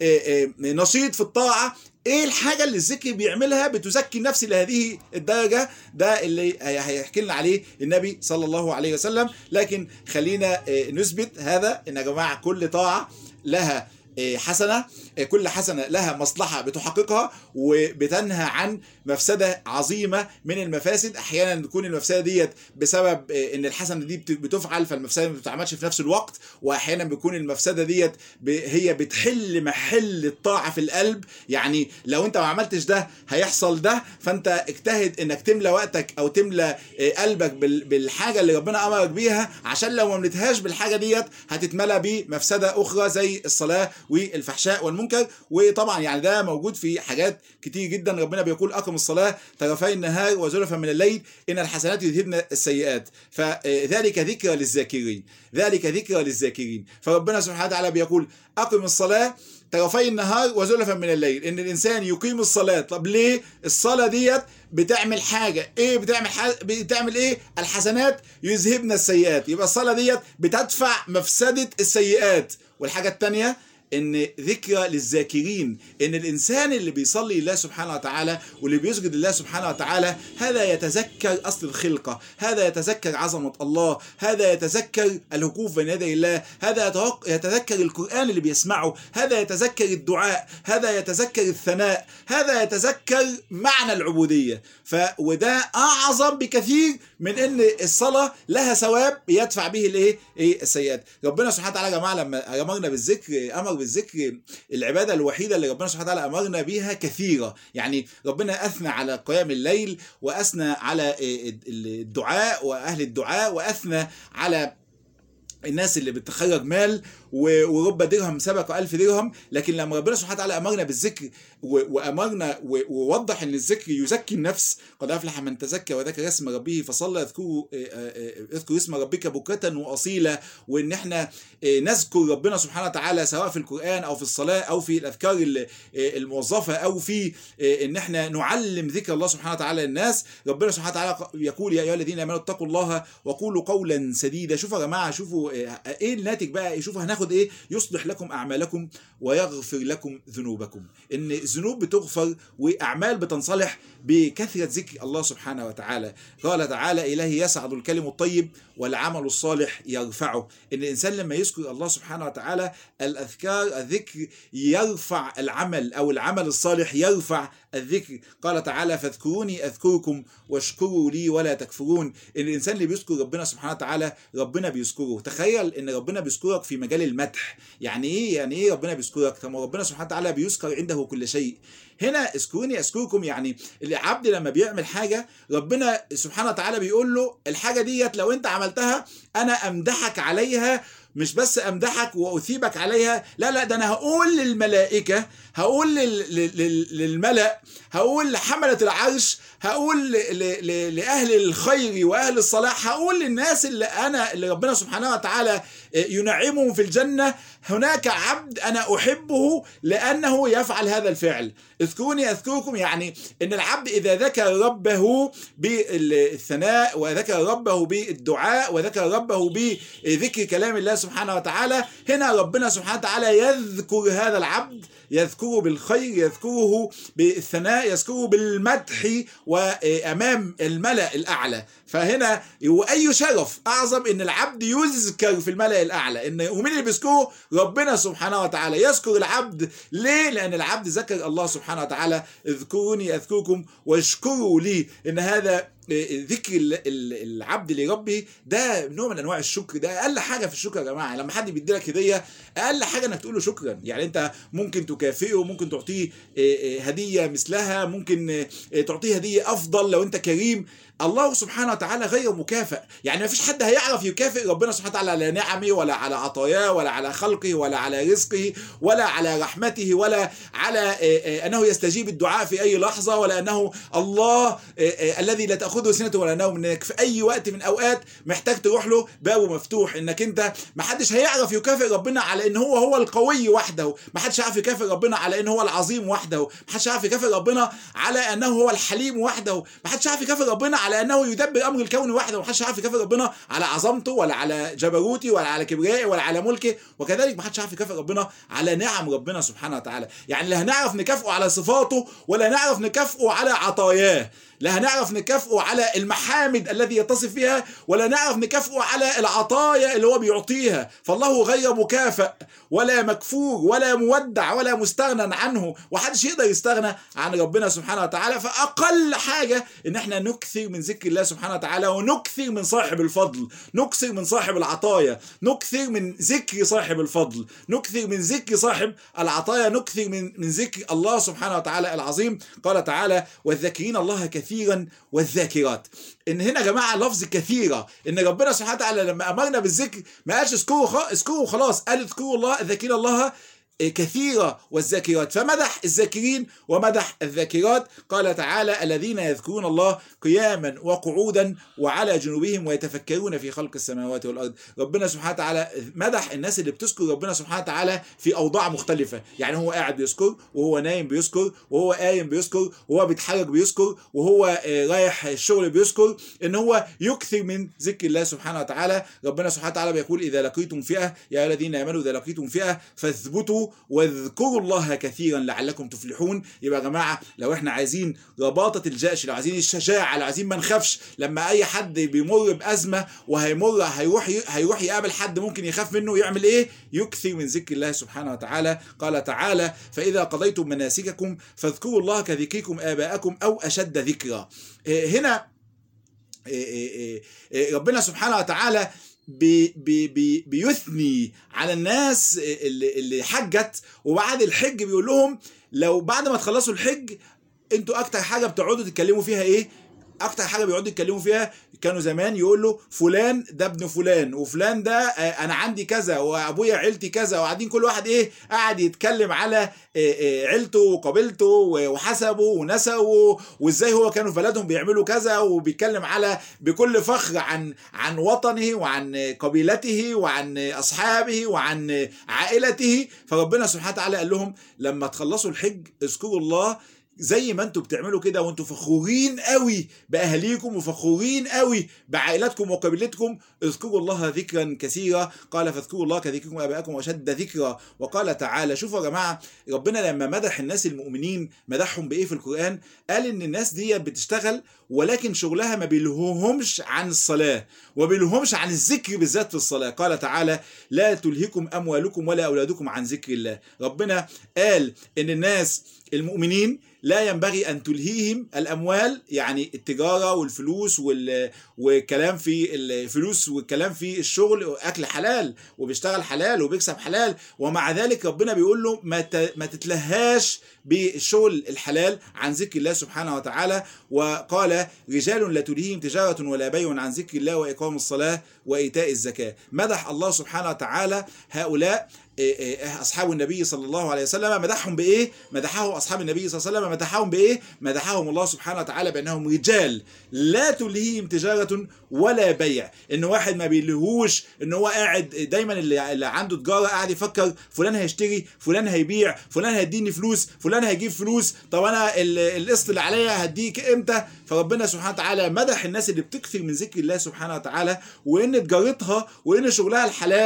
نشيط في الطاعة؟ ايه الحاجة اللي الذكر بيعملها بتزكي النفس لهذه الدرجة؟ ده اللي هيحكي لنا عليه النبي صلى الله عليه وسلم. لكن خلينا نثبت هذا، ان يا جماعة كل طاعة لها حسنة، كل حسنة لها مصلحة بتحققها وبتنهى عن مفسدة عظيمة من المفاسد. احيانا تكون المفسدة ديت بسبب ان الحسنة دي بتفعل فالمفسدة ما بتتعملش في نفس الوقت، واحيانا بيكون المفسدة ديت هي بتحل محل الطاعة في القلب. يعني لو انت ما عملتش ده هيحصل ده، فانت اجتهد انك تملى وقتك او تملى قلبك بالحاجة اللي ربنا امرك بيها، عشان لو ما مليتهاش بالحاجة ديت هتتملى بمفسدة اخرى زي الصلاة والفحشاء والمنكر. وطبعا يعني ده موجود في حاجات كتير جدا. ربنا بيقول اقم الصلاة طرفي النهار وزلفا من الليل ان الحسنات يذهبن السيئات، فذلك ذكرى للذاكرين، ذلك ذكرى للذاكرين. فربنا سبحانه وتعالى بيقول اقم الصلاة طرفي النهار وزلفا من الليل، ان الانسان يقيم الصلاة. طب ليه؟ الصلاة ديت بتعمل حاجة ايه؟ بتعمل حاجة بتعمل ايه؟ الحسنات يذهبن السيئات. يبقى الصلاة ديت بتدفع مفسدة السيئات. والحاجة التانية ان ذكرى للذاكرين، ان الانسان اللي بيصلي لله سبحانه وتعالى واللي بيسجد لله سبحانه وتعالى هذا يتذكر اصل الخلقة، هذا يتذكر عظمة الله، هذا يتذكر الوقوف بين يدي الله، هذا يتذكر القرآن اللي بيسمعه، هذا يتذكر الدعاء، هذا يتذكر الثناء، هذا يتذكر معنى العبودية. ف وده اعظم بكثير من ان الصلاة لها ثواب يدفع به الايه؟ ايه السيئات. ربنا سبحانه وتعالى يا جماعة لما امرنا بالذكر امر بالذكر العبادة الوحيدة اللي ربنا سبحانه وتعالى امرنا بيها كثيرة. يعني ربنا اثنى على قيام الليل، واثنى على الدعاء واهل الدعاء، واثنى على الناس اللي بتخرج مال ورب درهم سبق ألف درهم. لكن لما ربنا سبحانه وتعالى أمرنا بالذكر وأمرنا ووضح أن الذكر يزكي النفس، قد أفلح من تزكى وذكر اسم ربه فصلى، اذكروا اذكر اسم ربك بكرة وأصيلا. وإن احنا نذكر ربنا سبحانه وتعالى سواء في القرآن أو في الصلاة أو في الأذكار الموظفة أو في إن احنا نعلم ذكر الله سبحانه وتعالى للناس. ربنا سبحانه وتعالى يقول يا أيها الذين آمنوا اتقوا الله وقولوا قولا سديدا. شوفوا يا جماعة، شوفوا ايه الناتج بقى، شوفوا هناخد ايه؟ يصلح لكم اعمالكم ويغفر لكم ذنوبكم. ان الذنوب بتغفر واعمال بتنصلح بكثرة ذكر الله سبحانه وتعالى. قال تعالى اليه يسعد الكلم الطيب والعمل الصالح يرفعه. ان الانسان لما يذكر الله سبحانه وتعالى الاذكار الذكر يرفع العمل، او العمل الصالح يرفع الذكر. قال تعالى فاذكروني اذكركم واشكروا لي ولا تكفرون. ان الانسان اللي بيذكر ربنا سبحانه وتعالى ربنا بيذكره. تخيل ان ربنا بيذكرك في مجال المدح. يعني ايه يعني ايه ربنا بيذكرك؟ طب ربنا سبحانه وتعالى بيذكر عنده كل شيء. هنا اذكروني اذكركم، يعني العبد لما بيعمل حاجه ربنا سبحانه وتعالى بيقول له الحاجه ديت لو انت عملتها انا امدحك عليها، مش بس امدحك واثيبك عليها، لا لا ده انا هقول للملائكه، هقول للملأ، هقول لحملة العرش، هقول لأهل الخير وأهل الصلاح، هقول للناس اللي أنا اللي ربنا سبحانه وتعالى ينعمهم في الجنة هناك عبد أنا أحبه لأنه يفعل هذا الفعل. اذكروني أذكركم، يعني إن العبد إذا ذكر ربه بالثناء وذكر ربه بالدعاء وذكر ربه بذكر كلام الله سبحانه وتعالى. هنا ربنا سبحانه وتعالى يذكر هذا العبد، يذكره بالخير، يذكره بالثناء، يذكره بالمدح وأمام الملأ الأعلى. فهنا وأي شرف أعظم إن العبد يذكر في الملأ الأعلى. إن ومين اللي بيذكره؟ ربنا سبحانه وتعالى يذكر العبد. ليه؟ لأن العبد ذكر الله سبحانه وتعالى: اذكروني أذكركم واشكروا لي. إن هذا ذكر العبد لربه ده نوع من انواع الشكر. ده اقل حاجه في الشكر يا جماعه. لما حد بيدي لك هديه اقل حاجه انك تقول له شكرا. يعني انت ممكن تكافئه، ممكن تعطيه هديه مثلها، ممكن تعطيه هديه افضل لو انت كريم. الله سبحانه وتعالى غير مكافئ. يعني ما فيش حد هيعرف يكافئ ربنا سبحانه وتعالى على نعمه ولا على عطاياه ولا على خلقه ولا على رزقه ولا على رحمته ولا على انه يستجيب الدعاء في اي لحظه، ولا انه الله الذي لا تاخذه سنه ولا نوم، انك في اي وقت من اوقات محتاج تروح له بابه مفتوح. انك انت ما حدش هيعرف يكافئ ربنا على ان هو هو القوي وحده، ما حدش هيعرف يكافئ ربنا على ان هو العظيم وحده، ما حدش هيعرف يكافئ ربنا على انه هو الحليم وحده، ما حدش هيعرف يكافئ ربنا على انه يدبر امر الكون وحده، ومحدش عارف يكافئ ربنا على عظمته ولا على جبروته ولا على كبريائه ولا على ملكه. وكذلك محدش عارف يكافئ ربنا على نعم ربنا سبحانه وتعالى. يعني لا هنعرف نكافئه على صفاته ولا نعرف نكافئه على عطاياه، لا هنعرف نكافئه على المحامد الذي يتصف بها ولا نعرف نكافئه على العطايا اللي هو بيعطيها. فالله غير مكافئ ولا مكفور ولا مودع ولا مستغنى عنه، وحدش يقدر يستغنى عن ربنا سبحانه وتعالى. فأقل حاجة ان احنا نكثر من ذكر الله سبحانه وتعالى، ونكثر من صاحب الفضل، نكثر من صاحب العطايا، نكثر من ذكر صاحب الفضل، نكثر من ذكر صاحب العطايا، نكثر من من ذكر الله سبحانه وتعالى العظيم. قال تعالى: والذاكرين الله كثيرا والذاكرات. ان هنا يا جماعه لفظ كثيره، ان ربنا سبحانه وتعالى لما امرنا بالذكر ما قالش اذكروا اذكروا خلاص، قال اذكروا الله الذاكرين الله كثيرة والذاكرات، فمدح الذاكرين ومدح الذاكرات. قال تعالى: الذين يذكرون الله قياما وقعودا وعلى جنوبهم ويتفكرون في خلق السماوات والأرض. ربنا سبحانه وتعالى مدح الناس اللي بتذكر ربنا سبحانه وتعالى في أوضاع مختلفة. يعني هو قاعد بيذكر، وهو نايم بيذكر، وهو قايم بيذكر، وهو بيتحرك بيذكر، وهو رايح الشغل بيذكر. ان هو يكثر من ذكر الله سبحانه وتعالى. ربنا سبحانه وتعالى بيقول: إذا لقيتم فئة يا الذين آمنوا إذا لقيتم فئة فاثبتوا واذكروا الله كثيرا لعلكم تفلحون. يبقى يا جماعه لو احنا عايزين رباطه الجأش، لو عايزين الشجاعه، لو عايزين ما نخافش لما اي حد بيمر بازمه وهيمر هيروح هيروح يقابل حد ممكن يخاف منه، يعمل ايه؟ يكثر من ذكر الله سبحانه وتعالى. قال تعالى: فاذا قضيتم مناسككم فاذكروا الله كذكركم آباءكم او اشد ذكرا. هنا ربنا سبحانه وتعالى بي بي بي بيثني على الناس اللي, اللي حجت، وبعد الحج بيقول لهم لو بعد ما تخلصوا الحج انتوا اكتر حاجه بتقعدوا تتكلموا فيها ايه؟ اكتر حاجه بيقعدوا يتكلموا فيها كانوا زمان يقول له فلان ده ابن فلان، وفلان ده انا عندي كذا، وابويا عيلتي كذا، وقاعدين كل واحد ايه قاعد يتكلم على عيلته وقبيلته وحسبه ونسبه وازاي هو كانوا في بلدهم بيعملوا كذا، وبيتكلم على بكل فخر عن عن وطنه وعن قبيلته وعن اصحابه وعن عائلته. فربنا سبحانه وتعالى قال لهم لما تخلصوا الحج اذكروا الله زي ما انتوا بتعملوا كده وانتوا فخورين قوي باهاليكم وفخورين قوي بعائلاتكم وقبيلتكم، اذكروا الله ذكرا كثيرا. قال: فاذكروا الله كذكركم اباءكم واشد ذكرا. وقال تعالى، شوفوا يا جماعه ربنا لما مدح الناس المؤمنين مدحهم بايه في القران؟ قال ان الناس دي بتشتغل ولكن شغلها ما بيلهمش عن الصلاه وما بيلهمش عن الذكر بالذات في الصلاه. قال تعالى: لا تلهكم اموالكم ولا اولادكم عن ذكر الله. ربنا قال ان الناس المؤمنين لا ينبغي أن تلهيهم الأموال، يعني التجارة والفلوس والكلام في الفلوس والكلام في الشغل، أكل حلال وبيشتغل حلال وبيكسب حلال، ومع ذلك ربنا بيقول له ما تتلهاش بالشغل الحلال عن ذكر الله سبحانه وتعالى. وقال: رجال لا تلهيهم تجارة ولا بيع عن ذكر الله وإقام الصلاة وإيتاء الزكاة. مدح الله سبحانه وتعالى هؤلاء أصحاب النبي صلى الله عليه وسلم. مدحهم بإيه؟ مدحهم أصحاب النبي صلى الله عليه وسلم مدحهم بإيه؟ مدحهم الله سبحانه وتعالى بأنهم رجال لا تلهيهم تجارة ولا بيع. إن واحد ما بيلهوش إن هو قاعد دايما اللي عنده تجارة قاعد يفكر فلان هيشتري، فلان هيبيع، فلان هيديني فلوس، فلان هيجيب فلوس، طب أنا القسط اللي عليا هديك إمتى؟ فربنا سبحانه وتعالى مدح الناس اللي بتكثر من ذكر الله سبحانه وتعالى، وإن تجارتها وإن شغلها الحلال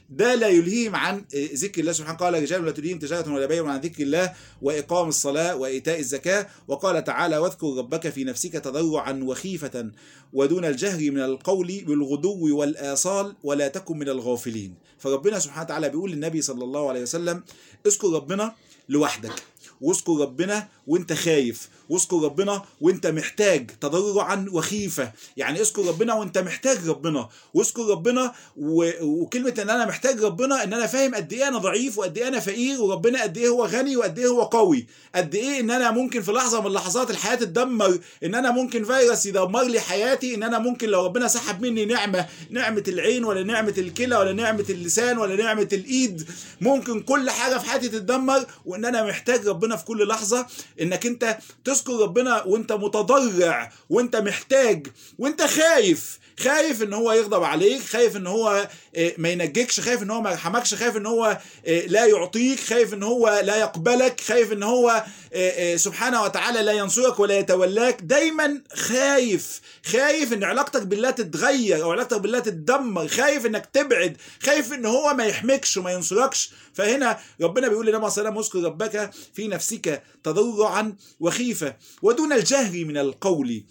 ده لا يلهيهم عن ذكر الله سبحانه. قال رجال لا تلهيهم تجارة ولا بيع عن ذكر الله وإقام الصلاة وإيتاء الزكاة. وقال تعالى واذكر ربك في نفسك تضرعا وخيفة ودون الجهر من القول بالغدو والآصال ولا تكن من الغافلين. فربنا سبحانه وتعالى بيقول للنبي صلى الله عليه وسلم اذكر ربنا لوحدك، واذكر ربنا وانت خايف، واذكر ربنا وانت محتاج تضرعا وخيفة. يعني اذكر ربنا وانت محتاج ربنا، واذكر ربنا و... وكلمة ان انا محتاج ربنا ان انا فاهم قد ايه انا ضعيف وقد ايه انا فقير، وربنا قد ايه هو غني وقد ايه هو قوي، قد ايه ان انا ممكن في لحظة من لحظات الحياة تتدمر، ان انا ممكن فيروس يدمر لي حياتي، ان انا ممكن لو ربنا سحب مني نعمة، نعمة العين ولا نعمة الكلى ولا نعمة اللسان ولا نعمة الايد، ممكن كل حاجة في حياتي تتدمر، وان انا محتاج ربنا في كل لحظة. انك انت تذكر ربنا وانت متضرع وانت محتاج وانت خايف، خايف ان هو يغضب عليك، خايف ان هو ما ينجيكش، خايف ان هو ما يرحمكش، خايف ان هو لا يعطيك، خايف ان هو لا يقبلك، خايف ان هو سبحانه وتعالى لا ينصرك ولا يتولاك. دايما خايف، خايف ان علاقتك بالله تتغير او علاقتك بالله تتدمر، خايف انك تبعد، خايف ان هو ما يحمكش وما ينصركش. فهنا ربنا بيقول لنا صلى الله عليه وسلم اذكر ربك في نفسك تضرعا وخيفة ودون الجهر من القول.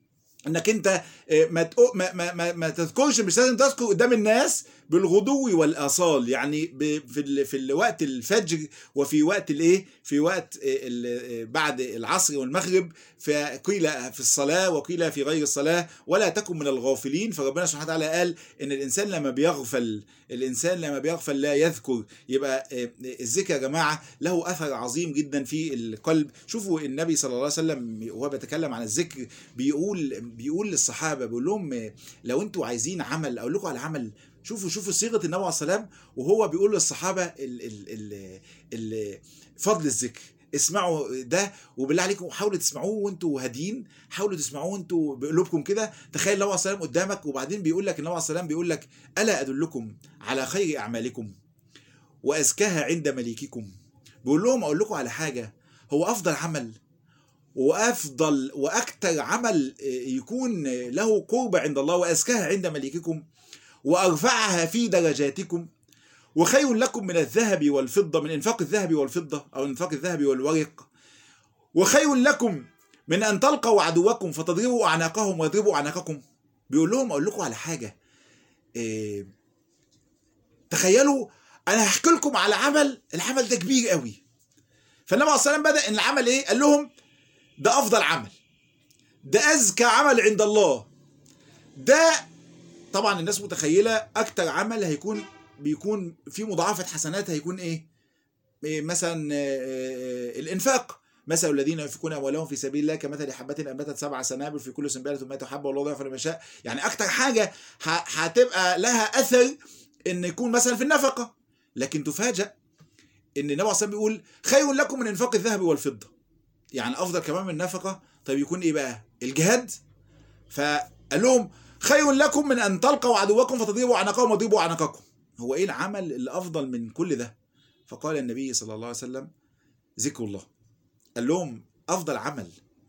انك انت ما ما ما, ما تذكرش، مش لازم تذكر قدام الناس بالغدو والاصال، يعني في في الوقت الفجر وفي وقت الايه في وقت بعد العصر والمغرب، فقيل في الصلاه وقيل في غير الصلاه ولا تكن من الغافلين. فربنا سبحانه وتعالى قال ان الانسان لما بيغفل الانسان لما بيغفل لا يذكر. يبقى الذكر يا جماعه له اثر عظيم جدا في القلب. شوفوا النبي صلى الله عليه وسلم وهو بيتكلم عن الذكر بيقول بيقول للصحابه، بيقول لهم لو انتوا عايزين عمل اقول لكم على عمل. شوفوا شوفوا صيغه النبي عليه السلام وهو بيقول للصحابه ال ال ال ال فضل الذكر. اسمعوا ده وبالله عليكم حاولوا تسمعوه وانتوا هادين، حاولوا تسمعوه وانتوا بقلوبكم كده. تخيل النبي عليه السلام قدامك وبعدين بيقول لك النبي عليه السلام بيقول لك الا ادلكم على خير اعمالكم وازكاها عند مليككم. بيقول لهم اقول لكم على حاجه، هو افضل عمل وافضل واكثر عمل يكون له قرب عند الله وازكاها عند مليككم وارفعها في درجاتكم وخير لكم من الذهب والفضة، من انفاق الذهب والفضة او انفاق الذهب والورق، وخير لكم من ان تلقوا عدوكم فتضربوا اعناقهم ويضربوا اعناقكم. بيقول لهم اقول لكم على حاجه، إيه تخيلوا انا هحكي لكم على عمل، العمل ده كبير قوي. فالنبي عليه الصلاه والسلام بدا ان العمل ايه، قال لهم ده افضل عمل، ده ازكى عمل عند الله. ده طبعا الناس متخيله اكتر عمل هيكون بيكون في مضاعفه حسنات هيكون ايه, إيه مثلا إيه الانفاق. مثل الذين ينفقون اموالهم في سبيل الله كمثل حبه انبتت سبع سنابل في كل سنبله مائة حبه والله يضاعف لمن يشاء. يعني اكتر حاجه هتبقى لها اثر ان يكون مثلا في النفقه، لكن تفاجأ ان النبي عليه الصلاه والسلام بيقول خير لكم من انفاق الذهب والفضه، يعني افضل كمان من النفقه. طيب يكون ايه بقى؟ الجهاد. فقال لهم خير لكم من ان تلقوا عدوكم فتضربوا اعناقهم ويضربوا اعناقكم. هو ايه العمل اللي افضل من كل ده؟ فقال النبي صلى الله عليه وسلم ذكر الله. قال لهم افضل عمل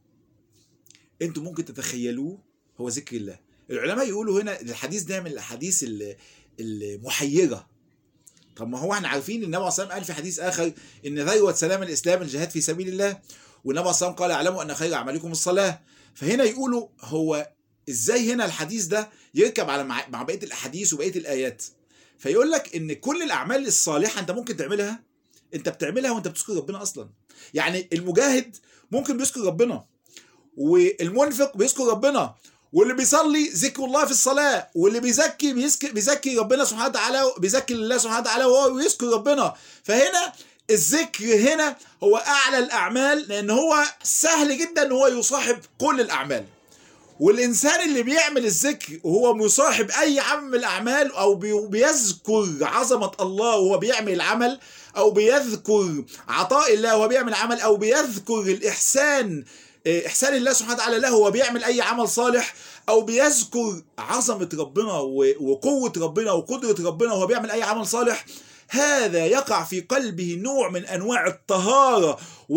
انتم ممكن تتخيلوه هو ذكر الله. العلماء يقولوا هنا الحديث ده من الاحاديث المحيره. طب ما هو احنا عارفين النبي عليه الصلاه والسلام قال في حديث اخر ان ذروه سلام الاسلام الجهاد في سبيل الله، والنبي عليه الصلاه والسلام قال اعلموا ان خير اعمالكم الصلاه. فهنا يقولوا هو ازاي هنا الحديث ده يركب على مع بقيه الاحاديث وبقيه الايات؟ فيقول لك ان كل الاعمال الصالحه انت ممكن تعملها، انت بتعملها وانت بتذكر ربنا اصلا. يعني المجاهد ممكن بيذكر ربنا، والمنفق بيذكر ربنا، واللي بيصلي ذكر الله في الصلاه، واللي بيزكي بيزكي ربنا سبحانه وتعالى، بيزكي الله سبحانه وتعالى وهو بيذكر ربنا. فهنا الذكر هنا هو اعلى الاعمال، لان هو سهل جدا ان هو يصاحب كل الاعمال. والإنسان اللي بيعمل الذكر وهو مصاحب أي عمل من الأعمال أو بيذكر عظمة الله وهو بيعمل العمل، أو بيذكر عطاء الله وهو بيعمل عمل، أو بيذكر الإحسان إحسان الله سبحانه وتعالى له وهو بيعمل أي عمل صالح، أو بيذكر عظمة ربنا وقوة ربنا وقدرة ربنا وهو بيعمل أي عمل صالح، هذا يقع في قلبه نوع من أنواع الطهارة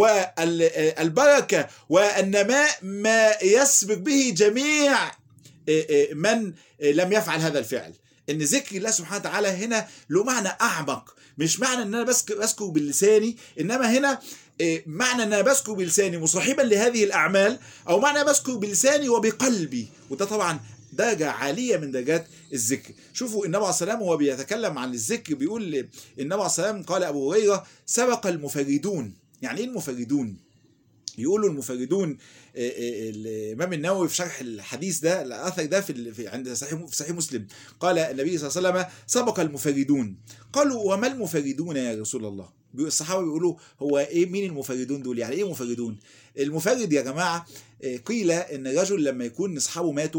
والبركة والنماء ما يسبق به جميع من لم يفعل هذا الفعل. ان ذكر الله سبحانه وتعالى هنا له معنى اعمق، مش معنى ان انا بذكر بلساني، انما هنا معنى ان انا بذكر بلساني مصاحبا لهذه الاعمال، او معنى بذكر بلساني وبقلبي، وده طبعا درجة عالية من درجات الذكر. شوفوا النبي عليه الصلاة والسلام وهو بيتكلم عن الذكر بيقول النبي عليه الصلاة والسلام قال أبو هريرة سبق المفردون. يعني إيه المفردون؟ يقولوا المفردون، الإمام النووي في شرح الحديث ده الأثر ده في عند صحيح في صحيح مسلم قال النبي صلى الله عليه وسلم سبق المفردون. قالوا وما المفردون يا رسول الله؟ الصحابة بيقولوا هو إيه مين المفردون دول؟ يعني إيه مفردون؟ المفرد يا جماعة قيل إن الرجل لما يكون أصحابه ماتوا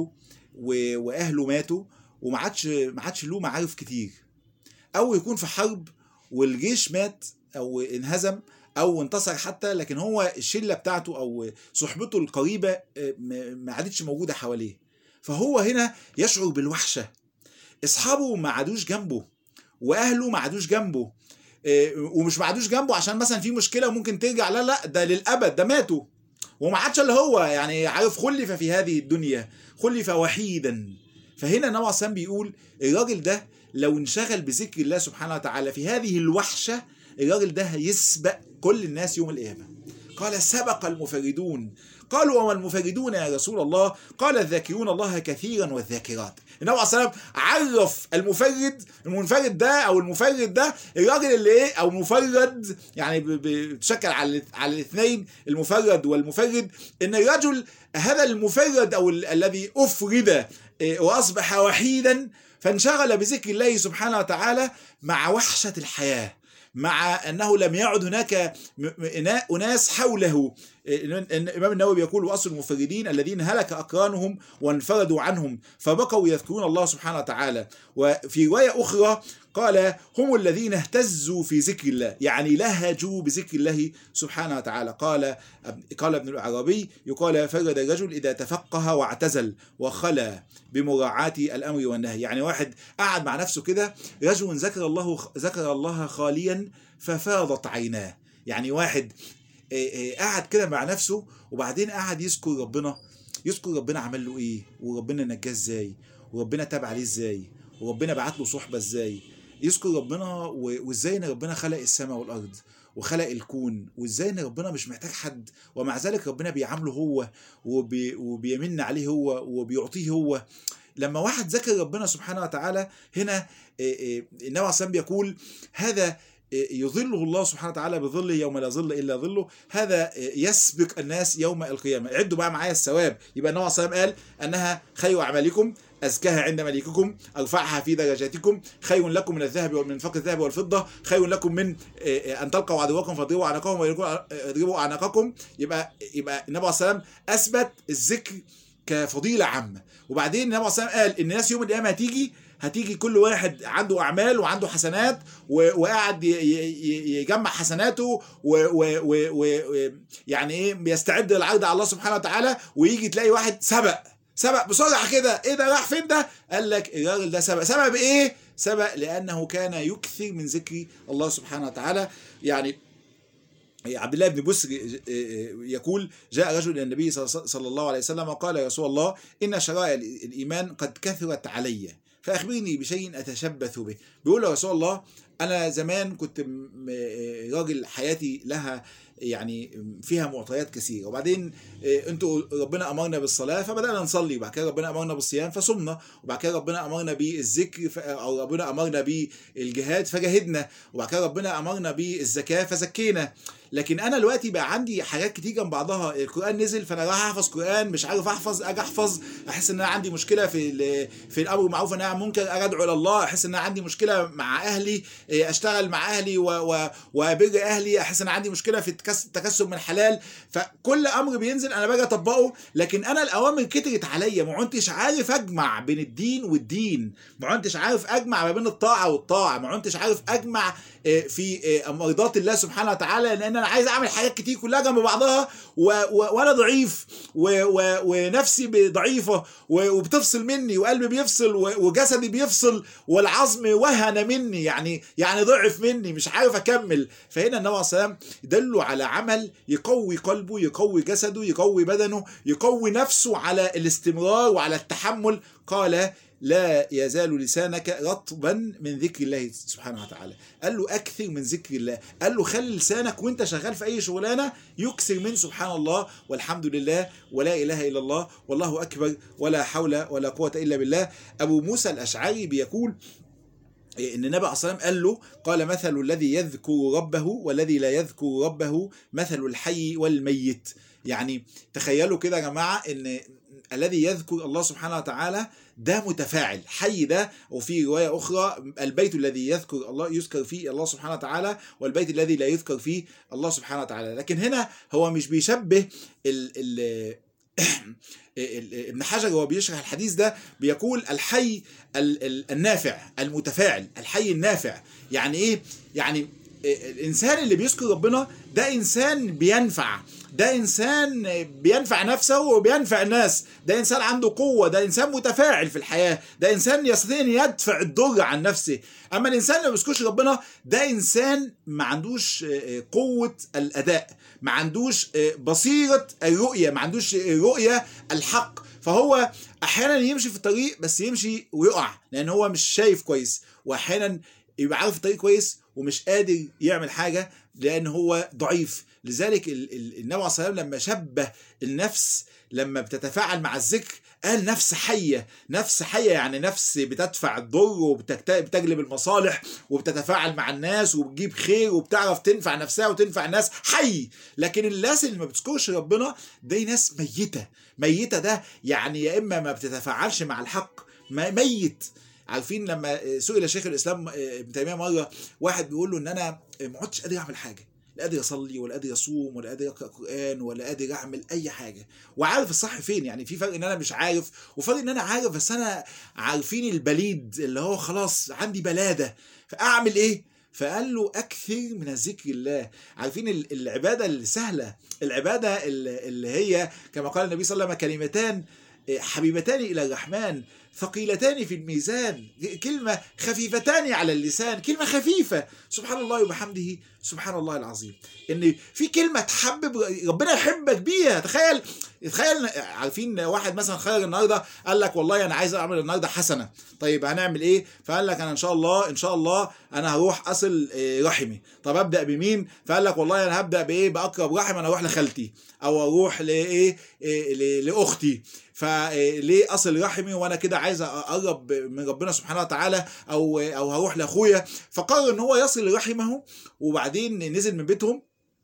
واهله ماتوا وما عادش ما عادش له معارف كتير، او يكون في حرب والجيش مات او انهزم او انتصر حتى، لكن هو الشله بتاعته او صحبته القريبه ما عادتش موجوده حواليه، فهو هنا يشعر بالوحشه. اصحابه ما عادوش جنبه واهله ما عادوش جنبه، ومش ما عادوش جنبه عشان مثلا في مشكله وممكن ترجع، لا لا ده للابد، ده ماتوا وما عادش اللي هو يعني عارف خلف في هذه الدنيا، خلف وحيدا. فهنا النبي عليه الصلاة بيقول الراجل ده لو انشغل بذكر الله سبحانه وتعالى في هذه الوحشة، الراجل ده هيسبق كل الناس يوم القيامة. قال سبق المفردون. قالوا وما المفردون يا رسول الله؟ قال الذاكرون الله كثيرا والذاكرات. النبي عليه الصلاة والسلام عرف المفرد، المنفرد ده او المفرد ده الراجل اللي ايه، او مفرد يعني بتشكل على على الاثنين المفرد والمفرد، ان الرجل هذا المفرد او الذي افرد واصبح وحيدا فانشغل بذكر الله سبحانه وتعالى مع وحشة الحياة، مع أنه لم يعد هناك أناس حوله. الإمام النووي يقول وأصل المفردين الذين هلك أقرانهم وانفردوا عنهم فبقوا يذكرون الله سبحانه وتعالى. وفي رواية أخرى قال هم الذين اهتزوا في ذكر الله، يعني لهجوا بذكر الله سبحانه وتعالى. قال قال ابن العربي يقال فرد الرجل إذا تفقه واعتزل وخلى بمراعاة الأمر والنهي. يعني واحد قعد مع نفسه كده، رجل ذكر الله ذكر الله خاليا ففاضت عيناه. يعني واحد قعد كده مع نفسه وبعدين قعد يذكر ربنا، يذكر ربنا عمل له ايه، وربنا نجاه ازاي، وربنا تاب عليه ازاي، وربنا بعت له صحبه ازاي، يذكر ربنا وازاي ان ربنا خلق السماء والارض وخلق الكون، وازاي ان ربنا مش محتاج حد ومع ذلك ربنا بيعامله هو وبي وبيمن عليه هو وبيعطيه هو. لما واحد ذكر ربنا سبحانه وتعالى هنا النبي عليه الصلاة والسلام بيقول هذا يظله الله سبحانه وتعالى بظله يوم لا ظل إلا ظله، هذا يسبق الناس يوم القيامة. عدوا بقى معايا الثواب. يبقى النبي صلى الله عليه وسلم قال أنها خير أعمالكم، أزكاها عند مليككم، أرفعها في درجاتكم، خير لكم من الذهب ومن فق الذهب والفضة، خير لكم من أن تلقوا عدوكم فاضربوا أعناقهم ويضربوا أعناقكم. يبقى يبقى النبي صلى الله عليه وسلم أثبت الذكر كفضيلة عامة. وبعدين النبي صلى الله عليه وسلم قال إن الناس يوم القيامة هتيجي هتيجي كل واحد عنده أعمال وعنده حسنات وقاعد يجمع حسناته ويعني إيه بيستعد للعرض على الله سبحانه وتعالى، ويجي تلاقي واحد سبق سبق بسرعة كده، إيه ده راح فين ده؟ قال لك الراجل ده سبق. سبق بإيه؟ سبق لأنه كان يكثر من ذكر الله سبحانه وتعالى. يعني عبد الله بن بسر يقول جاء رجل إلى النبي صلى الله عليه وسلم وقال يا رسول الله إن شرائع الإيمان قد كثرت علي فأخبرني بشيء أتشبث به. بيقول له يا رسول الله أنا زمان كنت راجل حياتي لها يعني فيها معطيات كثيرة، وبعدين انتوا ربنا أمرنا بالصلاة فبدأنا نصلي، وبعد كده ربنا أمرنا بالصيام فصمنا، وبعد كده ربنا أمرنا بالذكر أو ربنا أمرنا بالجهاد فجاهدنا، وبعد كده ربنا أمرنا بالزكاة فزكينا. لكن انا دلوقتي بقى عندي حاجات كتير جنب بعضها، القران نزل فانا رايح احفظ قران مش عارف احفظ، اجي احفظ احس ان انا عندي مشكله في في الامر بالمعروف والنهي عن المنكر، اجي ادعو الى الله احس ان انا عندي مشكله مع اهلي، اشتغل مع اهلي وابر اهلي احس ان عندي مشكله في التكسب من حلال. فكل امر بينزل انا باجي اطبقه، لكن انا الاوامر كترت عليا ما كنتش عارف اجمع بين الدين والدين، ما كنتش عارف اجمع ما بين الطاعه والطاعه، ما كنتش عارف اجمع في مرضات الله سبحانه وتعالى، لان انا عايز اعمل حاجات كتير كلها جنب بعضها وانا ضعيف ونفسي ضعيفه وبتفصل مني وقلبي بيفصل وجسدي بيفصل والعظم وهن مني، يعني يعني ضعف مني مش عارف اكمل. فهنا النبي عليه الصلاه والسلام يدله على عمل يقوي قلبه، يقوي جسده، يقوي بدنه، يقوي نفسه على الاستمرار وعلى التحمل. قال لا يزال لسانك رطبا من ذكر الله سبحانه وتعالى. قال له أكثر من ذكر الله، قال له خلي لسانك وانت شغال في أي شغلانة يكثر من سبحان الله والحمد لله ولا إله إلا الله والله أكبر ولا حول ولا قوة إلا بالله. أبو موسى الأشعري بيقول إن النبي عليه الصلاة والسلام قال له قال مثل الذي يذكر ربه والذي لا يذكر ربه مثل الحي والميت. يعني تخيلوا كده يا جماعة إن الذي يذكر الله سبحانه وتعالى ده متفاعل، حي ده، وفي رواية أخرى البيت الذي يذكر الله يذكر فيه الله سبحانه وتعالى والبيت الذي لا يذكر فيه الله سبحانه وتعالى. لكن هنا هو مش بيشبه ال ال ابن حجر وهو بيشرح الحديث ده بيقول الحي النافع المتفاعل، الحي النافع. يعني ايه؟ يعني الانسان اللي بيذكر ربنا ده انسان بينفع، ده انسان بينفع نفسه وبينفع الناس، ده انسان عنده قوه، ده انسان متفاعل في الحياه، ده انسان يستطيع ان يدفع الضر عن نفسه. اما الانسان اللي ما بيذكرش ربنا ده انسان ما عندوش قوه الاداء، ما عندوش بصيره الرؤيه، ما عندوش رؤيه الحق، فهو احيانا يمشي في الطريق بس يمشي ويقع لان هو مش شايف كويس، واحيانا يبقى عارف الطريق كويس ومش قادر يعمل حاجه لان هو ضعيف. لذلك النبي عليه الصلاه والسلام لما شبه النفس لما بتتفاعل مع الذكر قال نفس حيه، نفس حيه يعني نفس بتدفع الضر وبتجلب المصالح وبتتفاعل مع الناس وبتجيب خير وبتعرف تنفع نفسها وتنفع الناس، حي. لكن الناس اللي ما بتذكرش ربنا دي ناس ميته، ميته ده يعني يا اما ما بتتفاعلش مع الحق ميت. عارفين لما سئل شيخ الاسلام ابن تيميه مره واحد بيقول له ان انا ما عدتش قادر اعمل حاجه، لا قادر اصلي ولا قادر اصوم ولا قادر اقرا قران ولا قادر اعمل اي حاجه، وعارف الصح فين. يعني في فرق ان انا مش عارف وفرق ان انا عارف بس انا عارفين البليد اللي هو خلاص عندي بلاده، فاعمل ايه؟ فقال له اكثر من ذكر الله. عارفين العباده السهله، العباده اللي هي كما قال النبي صلى الله عليه وسلم كلمتان حبيبتان الى الرحمن ثقيلتان في الميزان، كلمة خفيفتان على اللسان، كلمة خفيفة سبحان الله وبحمده سبحان الله العظيم. ان في كلمة تحبب ربنا يحبك بيها. تخيل تخيل عارفين واحد مثلا خرج النهارده قال لك والله انا عايز اعمل النهارده حسنة، طيب هنعمل ايه؟ فقال لك انا ان شاء الله ان شاء الله انا هروح اصل رحمي. طب ابدا بمين؟ فقال لك والله انا هبدا بايه؟ باقرب رحم، انا اروح لخالتي او اروح لايه لاختي. فليه اصل رحمي وانا كده عايز اقرب من ربنا سبحانه وتعالى، او او هروح لاخويا. فقرر ان هو يصل رحمه وبعدين نزل من بيتهم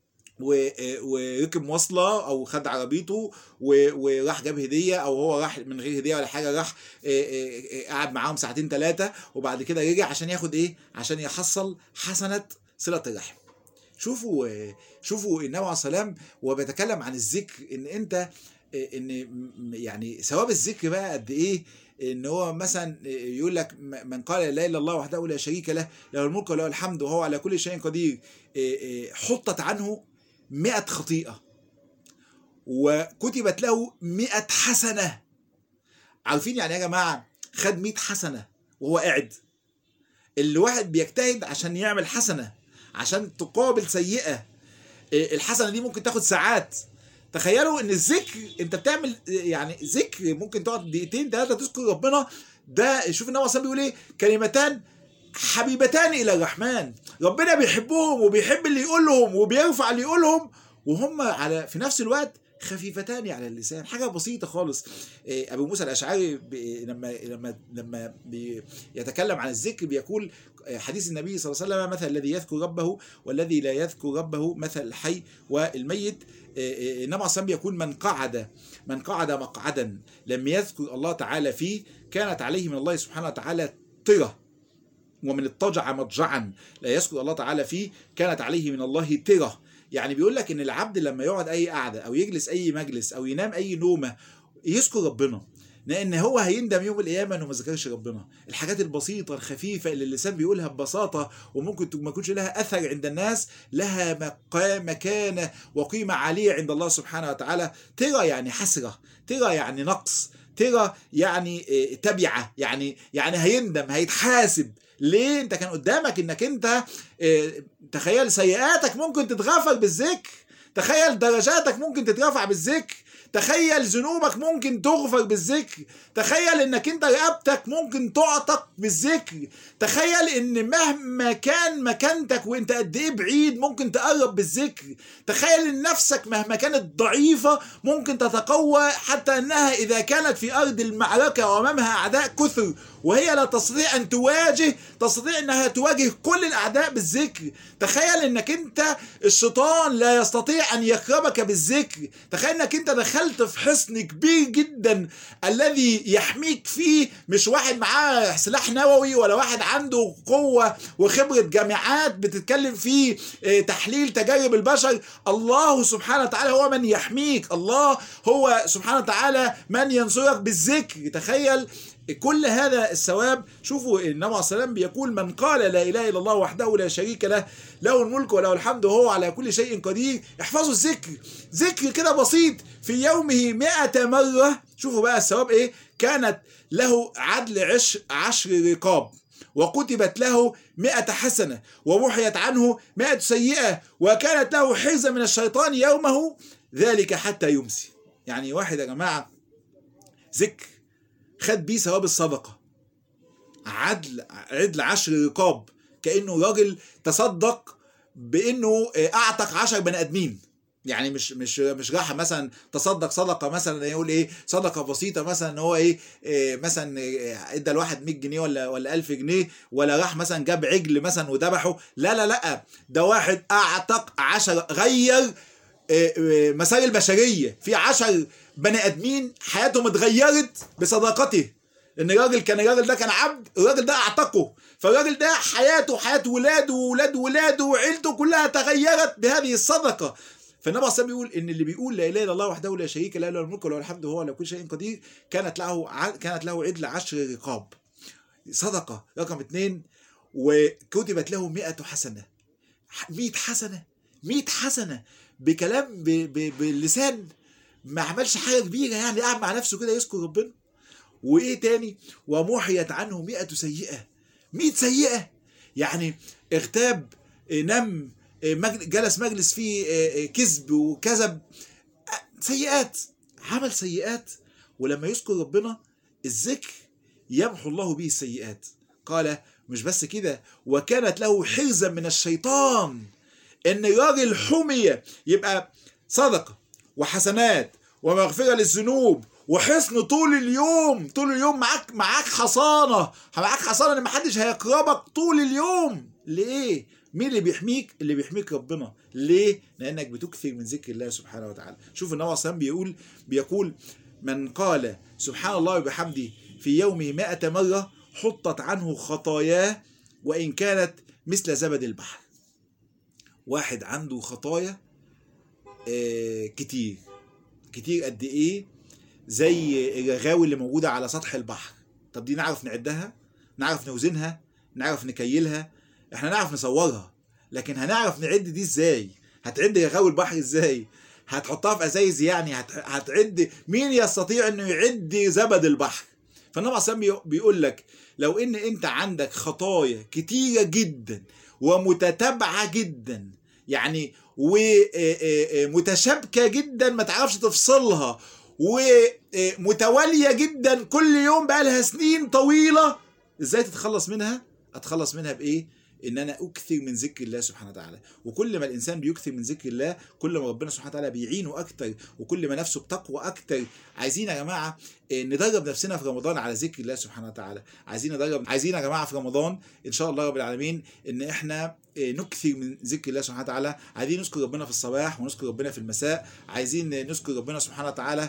وركب مواصله او خد عربيته وراح جاب هديه، او هو راح من غير هديه ولا حاجه، راح قعد معاهم ساعتين ثلاثه وبعد كده رجع عشان ياخد ايه؟ عشان يحصل حسنه صله الرحم. شوفوا شوفوا النبي عليه الصلاه والسلام وبيتكلم عن الذكر ان انت ان يعني ثواب الذكر بقى قد ايه. ان هو مثلا يقول لك من قال لا اله الا الله وحده لا شريك له له الملك وله الحمد وهو على كل شيء قدير حطت عنه مئة خطيئة وكتبت له مئة حسنة. عارفين يعني يا جماعة خد مئة حسنة وهو قاعد. الواحد بيجتهد عشان يعمل حسنة عشان تقابل سيئة، الحسنة دي ممكن تاخد ساعات. تخيلوا ان الذكر انت بتعمل يعني ذكر ممكن تقعد دقيقتين ثلاثه تذكر ربنا. ده شوف النبي اصلا بيقول ايه؟ كلمتان حبيبتان الى الرحمن، ربنا بيحبهم وبيحب اللي يقول لهم وبيرفع اللي يقول لهم، وهم على في نفس الوقت خفيفتان على اللسان، حاجه بسيطه خالص. ابو موسى الاشعري لما لما لما يتكلم عن الذكر بيقول حديث النبي صلى الله عليه وسلم مثل الذي يذكر ربه والذي لا يذكر ربه مثل الحي والميت. النبي عليه الصلاه بيقول من قعد من قعد مقعدا لم يذكر الله تعالى فيه كانت عليه من الله سبحانه وتعالى طرة، ومن اضطجع مضجعا لا يذكر الله تعالى فيه كانت عليه من الله ترة. يعني بيقول لك ان العبد لما يقعد اي قعده او يجلس اي مجلس او ينام اي نومه يذكر ربنا، لان هو هيندم يوم القيامه انه ما ذكرش ربنا. الحاجات البسيطه الخفيفه اللي اللسان بيقولها ببساطه وممكن ما يكونش لها اثر عند الناس لها مقام مكانه وقيمه عاليه عند الله سبحانه وتعالى. ترى يعني حسره، ترى يعني نقص، ترى يعني تبعه، يعني يعني هيندم هيتحاسب. ليه؟ انت كان قدامك انك انت اه تخيل سيئاتك ممكن تتغفر بالذكر، تخيل درجاتك ممكن تترفع بالذكر، تخيل ذنوبك ممكن تغفر بالذكر، تخيل انك انت رقبتك ممكن تعتق بالذكر، تخيل ان مهما كان مكانتك وانت قد ايه بعيد ممكن تقرب بالذكر، تخيل ان نفسك مهما كانت ضعيفة ممكن تتقوى حتى انها اذا كانت في ارض المعركة وامامها اعداء كثر وهي لا تستطيع ان تواجه، تستطيع انها تواجه كل الاعداء بالذكر. تخيل انك انت الشيطان لا يستطيع ان يقربك بالذكر، تخيل انك انت دخلت في حصن كبير جدا الذي يحميك فيه مش واحد معاه سلاح نووي ولا واحد عنده قوة وخبرة جامعات بتتكلم فيه تحليل تجارب البشر. الله سبحانه وتعالى هو من يحميك، الله هو سبحانه وتعالى من ينصرك بالذكر. تخيل كل هذا الثواب. شوفوا النبي عليه الصلاة والسلام بيقول من قال لا إله إلا الله وحده لا شريك له له الملك وله الحمد وهو على كل شيء قدير. احفظوا الذكر، ذكر كده بسيط في يومه مئة مرة. شوفوا بقى الثواب ايه، كانت له عدل عشر, عشر رقاب وكتبت له مئة حسنة ومحيت عنه مئة سيئة وكانت له حرزة من الشيطان يومه ذلك حتى يمسي. يعني واحد يا جماعة ذكر خد بيه ثواب الصدقة، عدل عدل عشر رقاب، كأنه راجل تصدق بأنه أعتق عشر بني آدمين. يعني مش مش مش راح مثلا تصدق صدقه مثلا يقول ايه صدقه بسيطه مثلا ان هو ايه, إيه مثلا إيه ادى الواحد مية جنيه ولا ولا ألف جنيه، ولا راح مثلا جاب عجل مثلا وذبحه، لا لا لا، ده واحد اعتق عشر، غير إيه مسار البشريه في عشر بني ادمين حياتهم اتغيرت بصداقته. ان الراجل كان الراجل ده كان عبد، الراجل ده اعتقه، فالراجل ده حياته وحياه ولاده وولاد ولاده وعيلته كلها تغيرت بهذه الصدقه. فالنبي عليه الصلاه والسلام بيقول ان اللي بيقول لا اله الا الله وحده لا شريك له له الملك وله الحمد وهو على كل شيء قدير كانت له كانت له عدل عشر رقاب. صدقه. رقم اثنين، وكتبت له مئة حسنه. مئة حسنه، مئة حسنه بكلام باللسان، ما عملش حاجه كبيره يعني، قاعد مع نفسه كده يذكر ربنا. وايه تاني، ومحيت عنه مئة سيئه. مئة سيئه يعني اغتاب، نم، جلس مجلس فيه كذب وكذب، سيئات، عمل سيئات. ولما يذكر ربنا الذكر يمحو الله به السيئات. قال مش بس كده، وكانت له حرزا من الشيطان. ان الراجل حمي، يبقى صدقه وحسنات ومغفره للذنوب وحصن طول اليوم، طول اليوم معاك معاك حصانه، معاك حصانه ان محدش هيقربك طول اليوم. ليه؟ مين اللي بيحميك؟ اللي بيحميك ربنا. ليه؟ لانك بتكثر من ذكر الله سبحانه وتعالى. شوف النبي صلى الله عليه وسلم بيقول بيقول من قال سبحان الله وبحمده في يومه مئة مرة حطت عنه خطاياه وان كانت مثل زبد البحر. واحد عنده خطايا آه كتير كتير، قد ايه؟ زي الرغاوي اللي موجوده على سطح البحر. طب دي نعرف نعدها؟ نعرف نوزنها؟ نعرف نكيلها؟ احنا نعرف نصورها، لكن هنعرف نعد دي ازاي؟ هتعد رغاوي البحر ازاي؟ هتحطها في ازايز يعني؟ هتعد؟ مين يستطيع انه يعد زبد البحر؟ فالنبي عليه الصلاه والسلام بيقول لك لو ان انت عندك خطايا كتيره جدا ومتتابعه جدا، يعني ومتشابكه جدا ما تعرفش تفصلها، ومتواليه جدا كل يوم بقالها سنين طويله، ازاي تتخلص منها؟ اتخلص منها بايه؟ ان انا اكثر من ذكر الله سبحانه وتعالى. وكل ما الانسان بيكثر من ذكر الله كل ما ربنا سبحانه وتعالى بيعينه اكتر، وكل ما نفسه بتقوى اكتر. عايزين يا جماعه ندرب نفسنا في رمضان على ذكر الله سبحانه وتعالى. عايزين ندرب عايزين يا جماعه في رمضان ان شاء الله رب العالمين ان احنا نكثر من ذكر الله سبحانه وتعالى. عايزين نذكر ربنا في الصباح ونذكر ربنا في المساء، عايزين نذكر ربنا سبحانه وتعالى،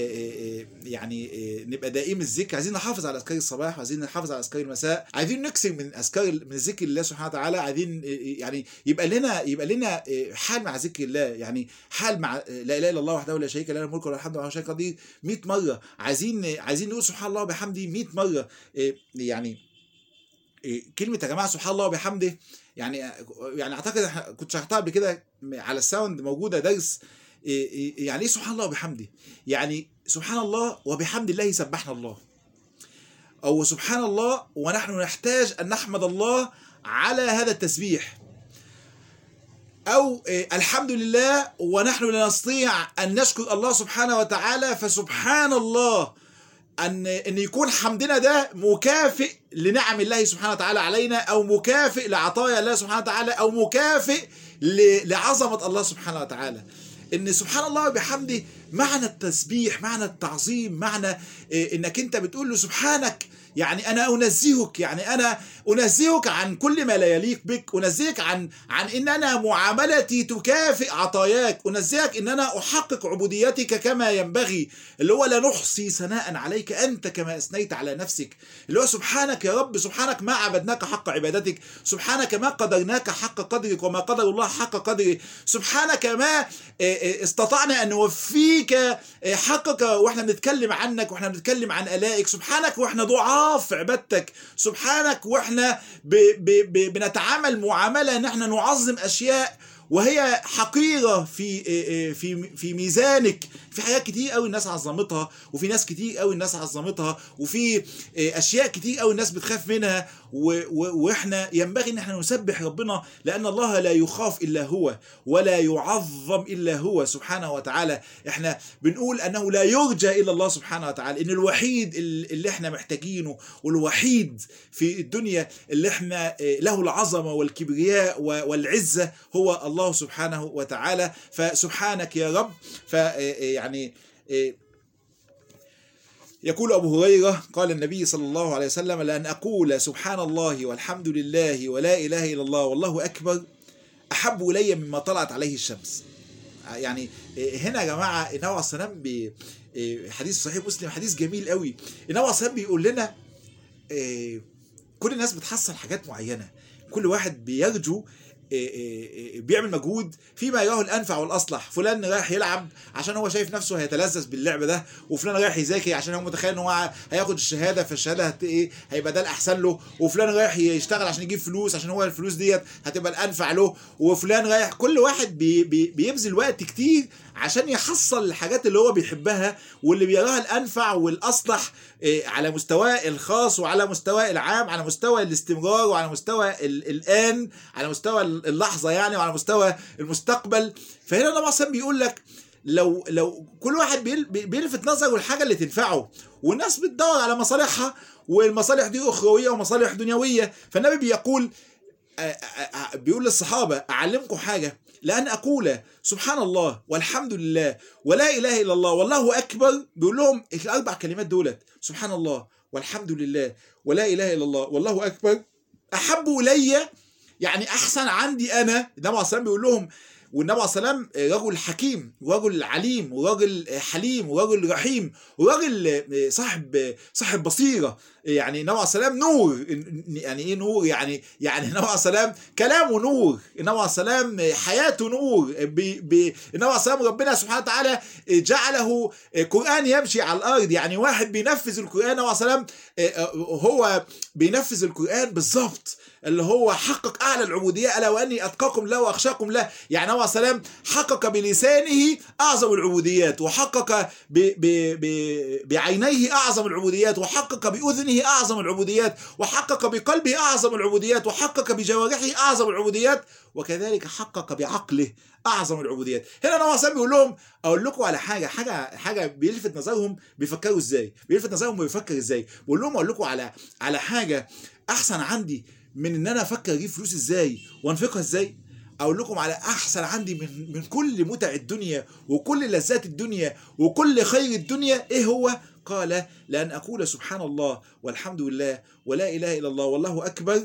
يعني نبقى دائم الذكر. عايزين نحافظ على اذكار الصباح وعايزين نحافظ على اذكار المساء، عايزين نكثر من اذكار من ذكر الله سبحانه وتعالى. عايزين يعني يبقى لنا يبقى لنا حال مع ذكر الله، يعني حال مع لا اله الا الله وحده لا شريك له له الملك وله الحمد وهو على كل شيء قدير مئة مره. عايزين عايزين نقول سبحان الله وبحمده مئة مره. يعني كلمه يا جماعه سبحان الله وبحمده، يعني يعني اعتقد كنت شرحتها قبل كده على الساوند، موجوده درس. يعني ايه سبحان الله وبحمده؟ يعني سبحان الله وبحمد الله سبحنا الله، او سبحان الله ونحن نحتاج ان نحمد الله على هذا التسبيح. أو الحمد لله ونحن لا نستطيع أن نشكر الله سبحانه وتعالى، فسبحان الله أن أن يكون حمدنا ده مكافئ لنعم الله سبحانه وتعالى علينا، أو مكافئ لعطايا الله سبحانه وتعالى، أو مكافئ لعظمة الله سبحانه وتعالى. إن سبحان الله وبحمده معنى التسبيح، معنى التعظيم، معنى إنك أنت بتقول له سبحانك، يعني أنا أنزهك، يعني أنا أنزهك عن كل ما لا يليق بك، أنزهك عن عن إن أنا معاملتي تكافئ عطاياك، أنزهك إن أنا أحقق عبوديتك كما ينبغي، اللي هو لا نحصي ثناء عليك أنت كما أثنيت على نفسك، اللي هو سبحانك يا رب، سبحانك ما عبدناك حق عبادتك، سبحانك ما قدرناك حق قدرك وما قدر الله حق قدره، سبحانك ما استطعنا أن نوفيك حقك وإحنا بنتكلم عنك وإحنا بنتكلم عن آلائك، سبحانك وإحنا ضعاف في عبادتك، سبحانك وإحنا ب ب ب بنتعامل معاملة إن إحنا نعظم أشياء وهي حقيرة في في في ميزانك. في حاجات كتير قوي الناس عظمتها، وفي ناس كتير قوي الناس عظمتها، وفي اشياء كتير قوي الناس بتخاف منها، واحنا ينبغي ان احنا نسبح ربنا، لان الله لا يخاف الا هو ولا يعظم الا هو سبحانه وتعالى. احنا بنقول انه لا يرجى الا الله سبحانه وتعالى، ان الوحيد اللي احنا محتاجينه والوحيد في الدنيا اللي احنا له العظمة والكبرياء والعزة هو الله سبحانه وتعالى. فسبحانك يا رب. ف يعني يقول أبو هريرة قال النبي صلى الله عليه وسلم: لأن أقول سبحان الله والحمد لله ولا إله إلا الله والله أكبر أحب إلي مما طلعت عليه الشمس. يعني هنا يا جماعة النبي عليه الصلاة والسلام بحديث صحيح مسلم، حديث جميل قوي، النبي عليه الصلاة والسلام بيقول لنا كل الناس بتحصل حاجات معينة، كل واحد بيرجو بيعمل مجهود فيما يراه الانفع والاصلح. فلان رايح يلعب عشان هو شايف نفسه هيتلذذ باللعب ده، وفلان رايح يذاكر عشان هو متخيل ان هو هياخد الشهاده، فالشهاده هت ايه هيبقى ده الاحسن له، وفلان رايح يشتغل عشان يجيب فلوس عشان هو الفلوس ديت هتبقى الانفع له، وفلان رايح، كل واحد بي بي بيبذل وقت كتير عشان يحصل الحاجات اللي هو بيحبها واللي بيراها الانفع والاصلح على مستوى الخاص وعلى مستوى العام، على مستوى الاستمرار وعلى مستوى الان، على مستوى اللحظه يعني، وعلى مستوى المستقبل. فهنا النبي صلى بيقول لك لو لو كل واحد بيلفت نظره الحاجه اللي تنفعه، والناس بتدور على مصالحها، والمصالح دي اخرويه ومصالح دنيويه، فالنبي بيقول بيقول للصحابه: اعلمكم حاجه، لأن أقول سبحان الله والحمد لله ولا إله إلا الله والله أكبر. بيقول لهم الأربع كلمات دولت، سبحان الله والحمد لله ولا إله إلا الله والله أكبر، أحب إلي، يعني أحسن عندي أنا. النبي عليه الصلاة بيقول لهم، والنبي عليه السلام رجل حكيم ورجل عليم ورجل حليم ورجل رحيم ورجل صاحب صاحب بصيرة. يعني النبي عليه السلام نور. يعني ايه نور؟ يعني يعني النبي عليه السلام كلامه نور، النبي عليه السلام حياته نور. النبي عليه السلام ربنا سبحانه وتعالى جعله قرآن يمشي على الأرض، يعني واحد بينفذ القرآن. النبي عليه السلام هو بينفذ القرآن بالظبط، اللي هو حقق أعلى العبودية: ألا وأني أتقاكم له وأخشاكم له. يعني النبي عليه السلام حقق بلسانه أعظم العبوديات، وحقق ب ب ب بعينيه أعظم العبوديات، وحقق بأذنه أعظم العبوديات، وحقق بقلبه أعظم العبوديات، وحقق بجوارحه أعظم العبوديات، وكذلك حقق بعقله أعظم العبوديات. هنا النبي عليه السلام بيقول لهم: أقول لكم على حاجة حاجة حاجة بيلفت نظرهم بيفكروا إزاي، بيلفت نظرهم بيفكر إزاي. بقول لهم أقول لكم على على حاجة أحسن عندي من ان انا افكر اجيب فلوس ازاي وانفقها ازاي. اقول لكم على احسن عندي من من كل متع الدنيا وكل لذات الدنيا وكل خير الدنيا. ايه هو؟ قال: لان اقول سبحان الله والحمد لله ولا اله الا الله والله اكبر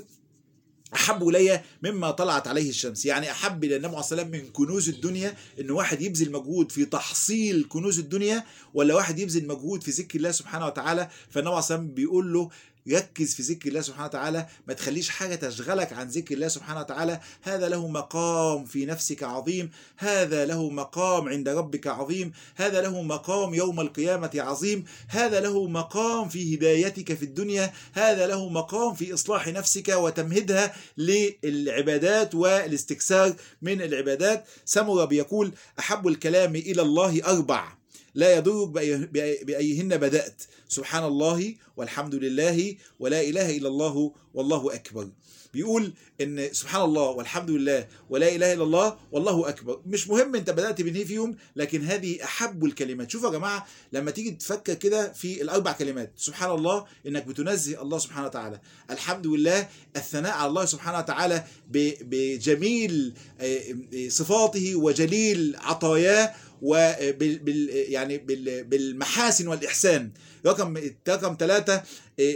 احب الي مما طلعت عليه الشمس. يعني احب الى النبي عليه الصلاه والسلام من كنوز الدنيا ان واحد يبذل مجهود في تحصيل كنوز الدنيا، ولا واحد يبذل مجهود في ذكر الله سبحانه وتعالى. فالنبي عليه الصلاه والسلام بيقول له: ركز في ذكر الله سبحانه وتعالى، ما تخليش حاجة تشغلك عن ذكر الله سبحانه وتعالى. هذا له مقام في نفسك عظيم، هذا له مقام عند ربك عظيم، هذا له مقام يوم القيامة عظيم، هذا له مقام في هدايتك في الدنيا، هذا له مقام في إصلاح نفسك وتمهيدها للعبادات والاستكثار من العبادات. سمرة بيقول: أحب الكلام إلى الله أربع: لا يضرك بأيهن بدأت، سبحان الله والحمد لله ولا إله إلا الله والله أكبر. بيقول ان سبحان الله والحمد لله ولا اله الا الله والله اكبر، مش مهم انت بدات بنهي فيهم، لكن هذه احب الكلمات. شوفوا يا جماعه لما تيجي تفكر كده في الاربع كلمات، سبحان الله انك بتنزه الله سبحانه وتعالى، الحمد لله الثناء على الله سبحانه وتعالى بجميل صفاته وجليل عطاياه وبال يعني بالمحاسن والاحسان. رقم رقم ثلاثة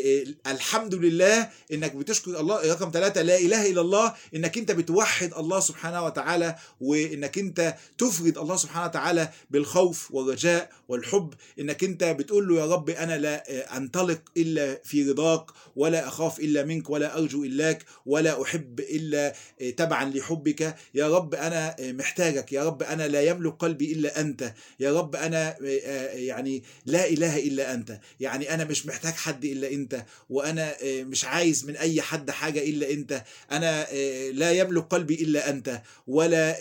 الحمد لله انك بتشكر الله. رقم ثلاثة لا اله الا الله انك انت بتوحد الله سبحانه وتعالى، وانك انت تفرد الله سبحانه وتعالى بالخوف والرجاء والحب، انك انت بتقول له يا رب انا لا انطلق الا في رضاك، ولا اخاف الا منك، ولا ارجو الاك، ولا احب الا تبعا لحبك. يا رب انا محتاجك، يا رب انا لا يملك قلبي الا انت، يا رب انا يعني لا اله الا انت، يعني انا مش محتاج حد الا انت، وانا مش عايز من اي حد حاجه الا انت، انا لا يملك قلبي الا انت، ولا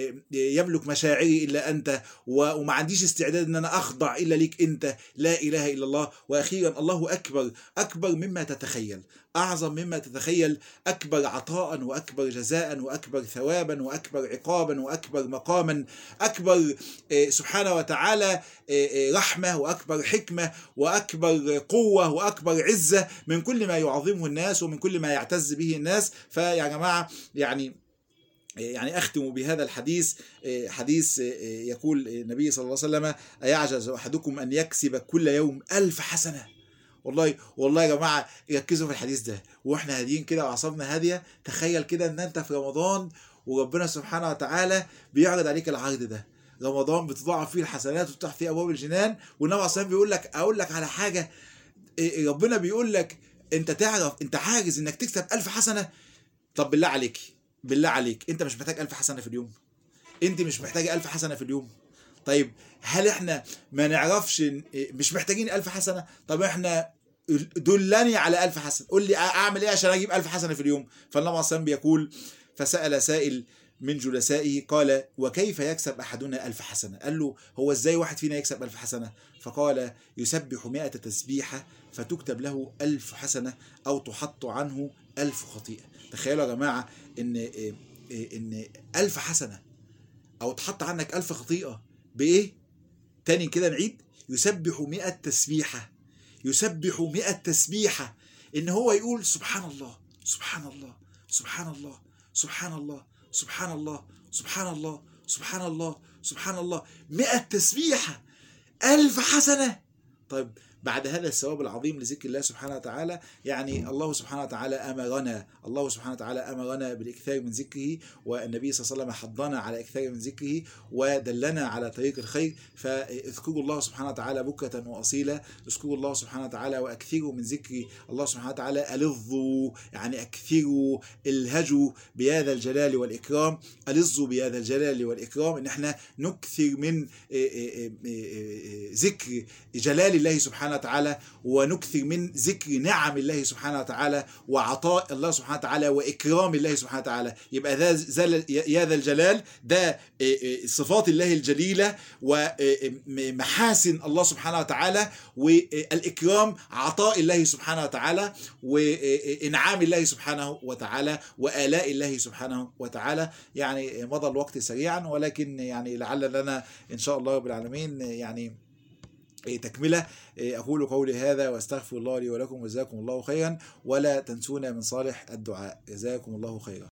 يملك مشاعري الا انت، وما عنديش استعداد ان انا اخضع الا ليك انت، لا اله الا الله. واخيرا الله اكبر، اكبر مما تتخيل، اعظم مما تتخيل، اكبر عطاء واكبر جزاء واكبر ثوابا واكبر عقابا واكبر مقاما، اكبر سبحانه وتعالى رحمه واكبر حكمه واكبر قوه واكبر عزه من كل ما يعظمه الناس ومن كل ما يعتز به الناس. فيا جماعه يعني يعني أختم بهذا الحديث، حديث يقول النبي صلى الله عليه وسلم أيعجز أحدكم أن يكسب كل يوم ألف حسنة؟ والله والله يا جماعة ركزوا في الحديث ده واحنا هاديين كده وأعصابنا هادية. تخيل كده ان انت في رمضان وربنا سبحانه وتعالى بيعرض عليك العرض ده، رمضان بتضاعف فيه الحسنات وتفتح فيه ابواب الجنان، والنبي عليه الصلاه والسلام بيقول لك اقول لك على حاجه، ربنا بيقول لك انت تعرف انت عاجز انك تكسب ألف حسنه؟ طب بالله عليك بالله عليك انت مش محتاج ألف حسنه في اليوم؟ انت مش محتاجه ألف حسنه في اليوم؟ طيب هل احنا ما نعرفش مش محتاجين ألف حسنه؟ طب احنا دلني على ألف حسنه، قول لي اعمل ايه عشان اجيب ألف حسنه في اليوم؟ فالنبي عليه الصلاه والسلام بيقول فسأل سائل من جلسائه قال وكيف يكسب أحدنا ألف حسنة؟ قال له هو ازاي واحد فينا يكسب ألف حسنة؟ فقال يسبح مئة تسبيحة فتكتب له ألف حسنة أو تحط عنه ألف خطيئة. تخيلوا يا جماعة إن إن ألف حسنة أو تحط عنك ألف خطيئة بإيه؟ تاني كده نعيد، يسبح مئة تسبيحة، يسبح مئة تسبيحة، إن هو يقول سبحان الله سبحان الله سبحان الله سبحان الله سبحان الله سبحان الله سبحان الله سبحان الله، مئة تسبيحة، ألف حسنة. طيب بعد هذا الثواب العظيم لذكر الله سبحانه وتعالى، يعني الله سبحانه وتعالى أمرنا الله سبحانه وتعالى أمرنا بالإكثار من ذكره، والنبي صلى الله عليه وسلم حضنا على إكثار من ذكره ودلنا على طريق الخير. فاذكروا الله سبحانه وتعالى بكرة وأصيلا، اذكروا الله سبحانه وتعالى وأكثروا من ذكر الله سبحانه وتعالى، ألظوا يعني أكثروا، الهجوا بهذا الجلال والإكرام، ألظوا بهذا الجلال والإكرام، إن احنا نكثر من ذكر جلال الله سبحانه وتعالى، ونكثر من ذكر نعم الله سبحانه وتعالى وعطاء الله سبحانه وتعالى وإكرام الله سبحانه وتعالى. يبقى ذا يا ذا الجلال ده صفات الله الجليلة ومحاسن الله سبحانه وتعالى، والإكرام عطاء الله سبحانه وتعالى وإنعام الله سبحانه وتعالى وآلاء الله سبحانه وتعالى. يعني مضى الوقت سريعا، ولكن يعني لعل لنا إن شاء الله رب العالمين يعني تكملة. أقول قولي هذا وأستغفر الله لي ولكم، وجزاكم الله خيرا، ولا تنسونا من صالح الدعاء، جزاكم الله خيرا.